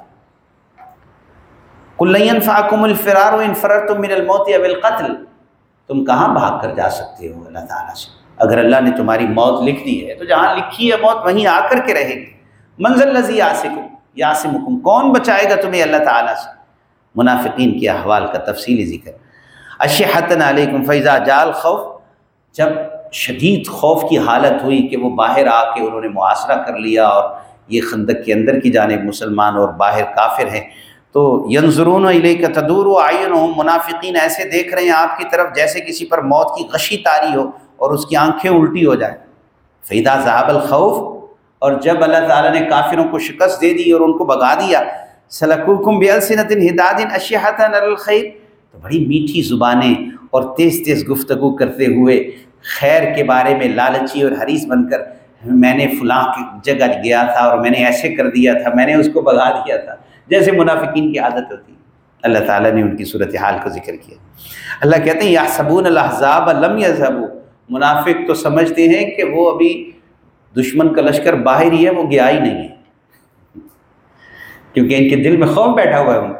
قُلْ لَن يَنْفَعَكُمُ الْفِرَارُ إِنْ فَرَرْتُم مِّنَ الْمَوْتِ أَوِ الْقَتْلِ، تم کہاں بھاگ کر جا سکتے ہو اللہ تعالیٰ سے؟ اگر اللہ نے تمہاری موت لکھ دی ہے تو جہاں لکھی ہے موت وہیں آ کر کے رہے گی۔ مَنْ ذَا الَّذِي يَعْصِمُكُمْ یعصمکم، کون بچائے گا تمہیں اللہ تعالیٰ سے؟ منافقین کے احوال کا تفصیلی ذکر۔ اشحۃ علیکم فاذا جاء الخوف، جب شدید خوف کی حالت ہوئی کہ وہ باہر آ کے انہوں نے محاصرہ کر لیا اور یہ خندق کے اندر کی جانب مسلمان اور باہر کافر ہیں، تو ینظرون الیک تدور اعینہم، منافقین ایسے دیکھ رہے ہیں آپ کی طرف جیسے کسی پر موت کی غشی طاری ہو اور اس کی آنکھیں الٹی ہو جائیں۔ فاذا ذهب الخوف، اور جب اللہ تعالیٰ نے کافروں کو شکست دے دی اور ان کو بھگا دیا، سلکوکم بألسنۃ حداد اشحۃ علی الخیر، تو بڑی میٹھی زبانیں اور تیز تیز گفتگو کرتے ہوئے خیر کے بارے میں لالچی اور حریص بن کر، میں نے فلاں کی جگہ گیا تھا اور میں نے ایسے کر دیا تھا، میں نے اس کو بھگا دیا تھا، جیسے منافقین کی عادت ہوتی اللہ تعالیٰ نے ان کی صورتحال کو ذکر کیا۔ اللہ کہتے ہیں یحسبون الاحزاب لم یذهبوا، منافق تو سمجھتے ہیں کہ وہ ابھی دشمن کا لشکر باہر ہی ہے، وہ گیا ہی نہیں ہے، کیونکہ ان کے دل میں خوف بیٹھا ہوا ہے ان کا۔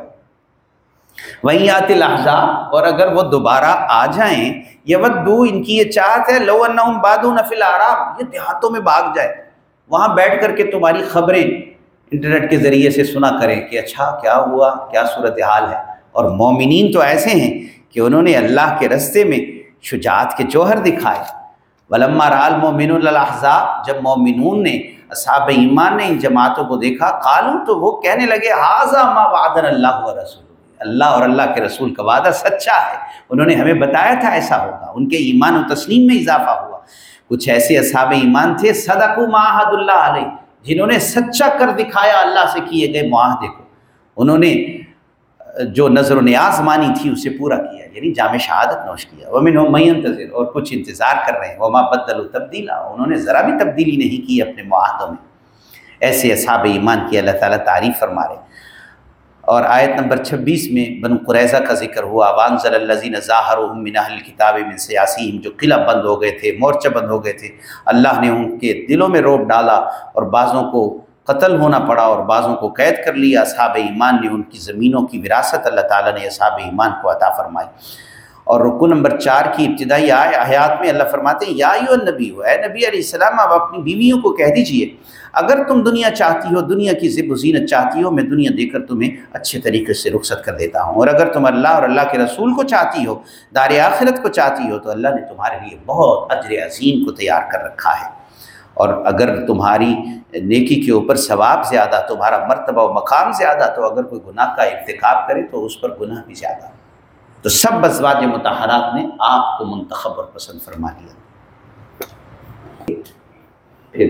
وہیں آتی الاحزاب، اور اگر وہ دوبارہ آ جائیں، یودو، ان کی یہ چاہت ہے، لو انہم بادون فی الاعراب، یہ دیہاتوں میں بھاگ جائے، وہاں بیٹھ کر کے تمہاری خبریں انٹرنیٹ کے ذریعے سے سنا کریں کہ اچھا کیا ہوا، کیا صورتحال ہے۔ اور مومنین تو ایسے ہیں کہ انہوں نے اللہ کے رستے میں شجاعت کے جوہر دکھائے۔ ولما رأى المؤمنون الاحزاب، جب مومنون نے، اصحاب ایمان نے ان جماعتوں کو دیکھا، قالوا، تو وہ کہنے لگے، ھذا ما وعدنا اللہ ورسولہ، اللہ اور اللہ کے رسول کا وعدہ سچا ہے، انہوں نے ہمیں بتایا تھا ایسا ہوگا۔ ان کے ایمان و تسلیم میں اضافہ ہوا۔ کچھ ایسے اصحاب ایمان تھے، صدقوا ما عاہدوا اللہ علیہ، جنہوں نے سچا کر دکھایا اللہ سے کیے گئے معاہدے کو، انہوں نے جو نظر و نیاز مانی تھی اسے پورا کیا، یعنی جام شہادت نوش کیا۔ وَمِنْهُمْ مَن يَنتَظِرُ، اور کچھ انتظار کر رہے ہیں، وَمَا بَدَّلُوا تَبْدِيلًا، انہوں نے ذرا بھی تبدیلی نہیں کی اپنے معاہدوں میں۔ ایسے اصحاب ایمان کی اللہ تعالیٰ تعریف فرما رہے ہیں۔ اور آیت نمبر چھبیس میں بنو قریظہ کا ذکر ہوا، وَأَنزَلَ الَّذِينَ ظَاهَرُوهُم مِّنْ أَهْلِ الْكِتَابِ مِنْ سَيَاسِيهِمْ، جو قلعہ بند ہو گئے تھے، مورچہ بند ہو گئے تھے، اللہ نے ان کے دلوں میں روب ڈالا اور بعضوں کو قتل ہونا پڑا اور بعضوں کو قید کر لیا۔ اصحاب ایمان نے ان کی زمینوں کی وراثت اللہ تعالیٰ نے اصحاب ایمان کو عطا فرمائی۔ اور رکو نمبر چار کی ابتدائی آیات میں اللہ فرماتے ہیں، یا ایھا النبی، اے نبی علیہ السلام، آپ اپنی بیویوں کو کہہ دیجئے، اگر تم دنیا چاہتی ہو، دنیا کی زیب و زینت چاہتی ہو، میں دنیا دے کر تمہیں اچھے طریقے سے رخصت کر دیتا ہوں، اور اگر تم اللہ اور اللہ کے رسول کو چاہتی ہو، دار آخرت کو چاہتی ہو، تو اللہ نے تمہارے لیے بہت اجر عظیم کو تیار کر رکھا ہے۔ اور اگر تمہاری نیکی کے اوپر ثواب زیادہ، تمہارا مرتبہ و مقام زیادہ، تو اگر کوئی گناہ کا ارتکاب کرے تو اس پر گناہ بھی زیادہ۔ تو سب ازواج مطہرات نے آپ کو منتخب اور پسند فرما لیا۔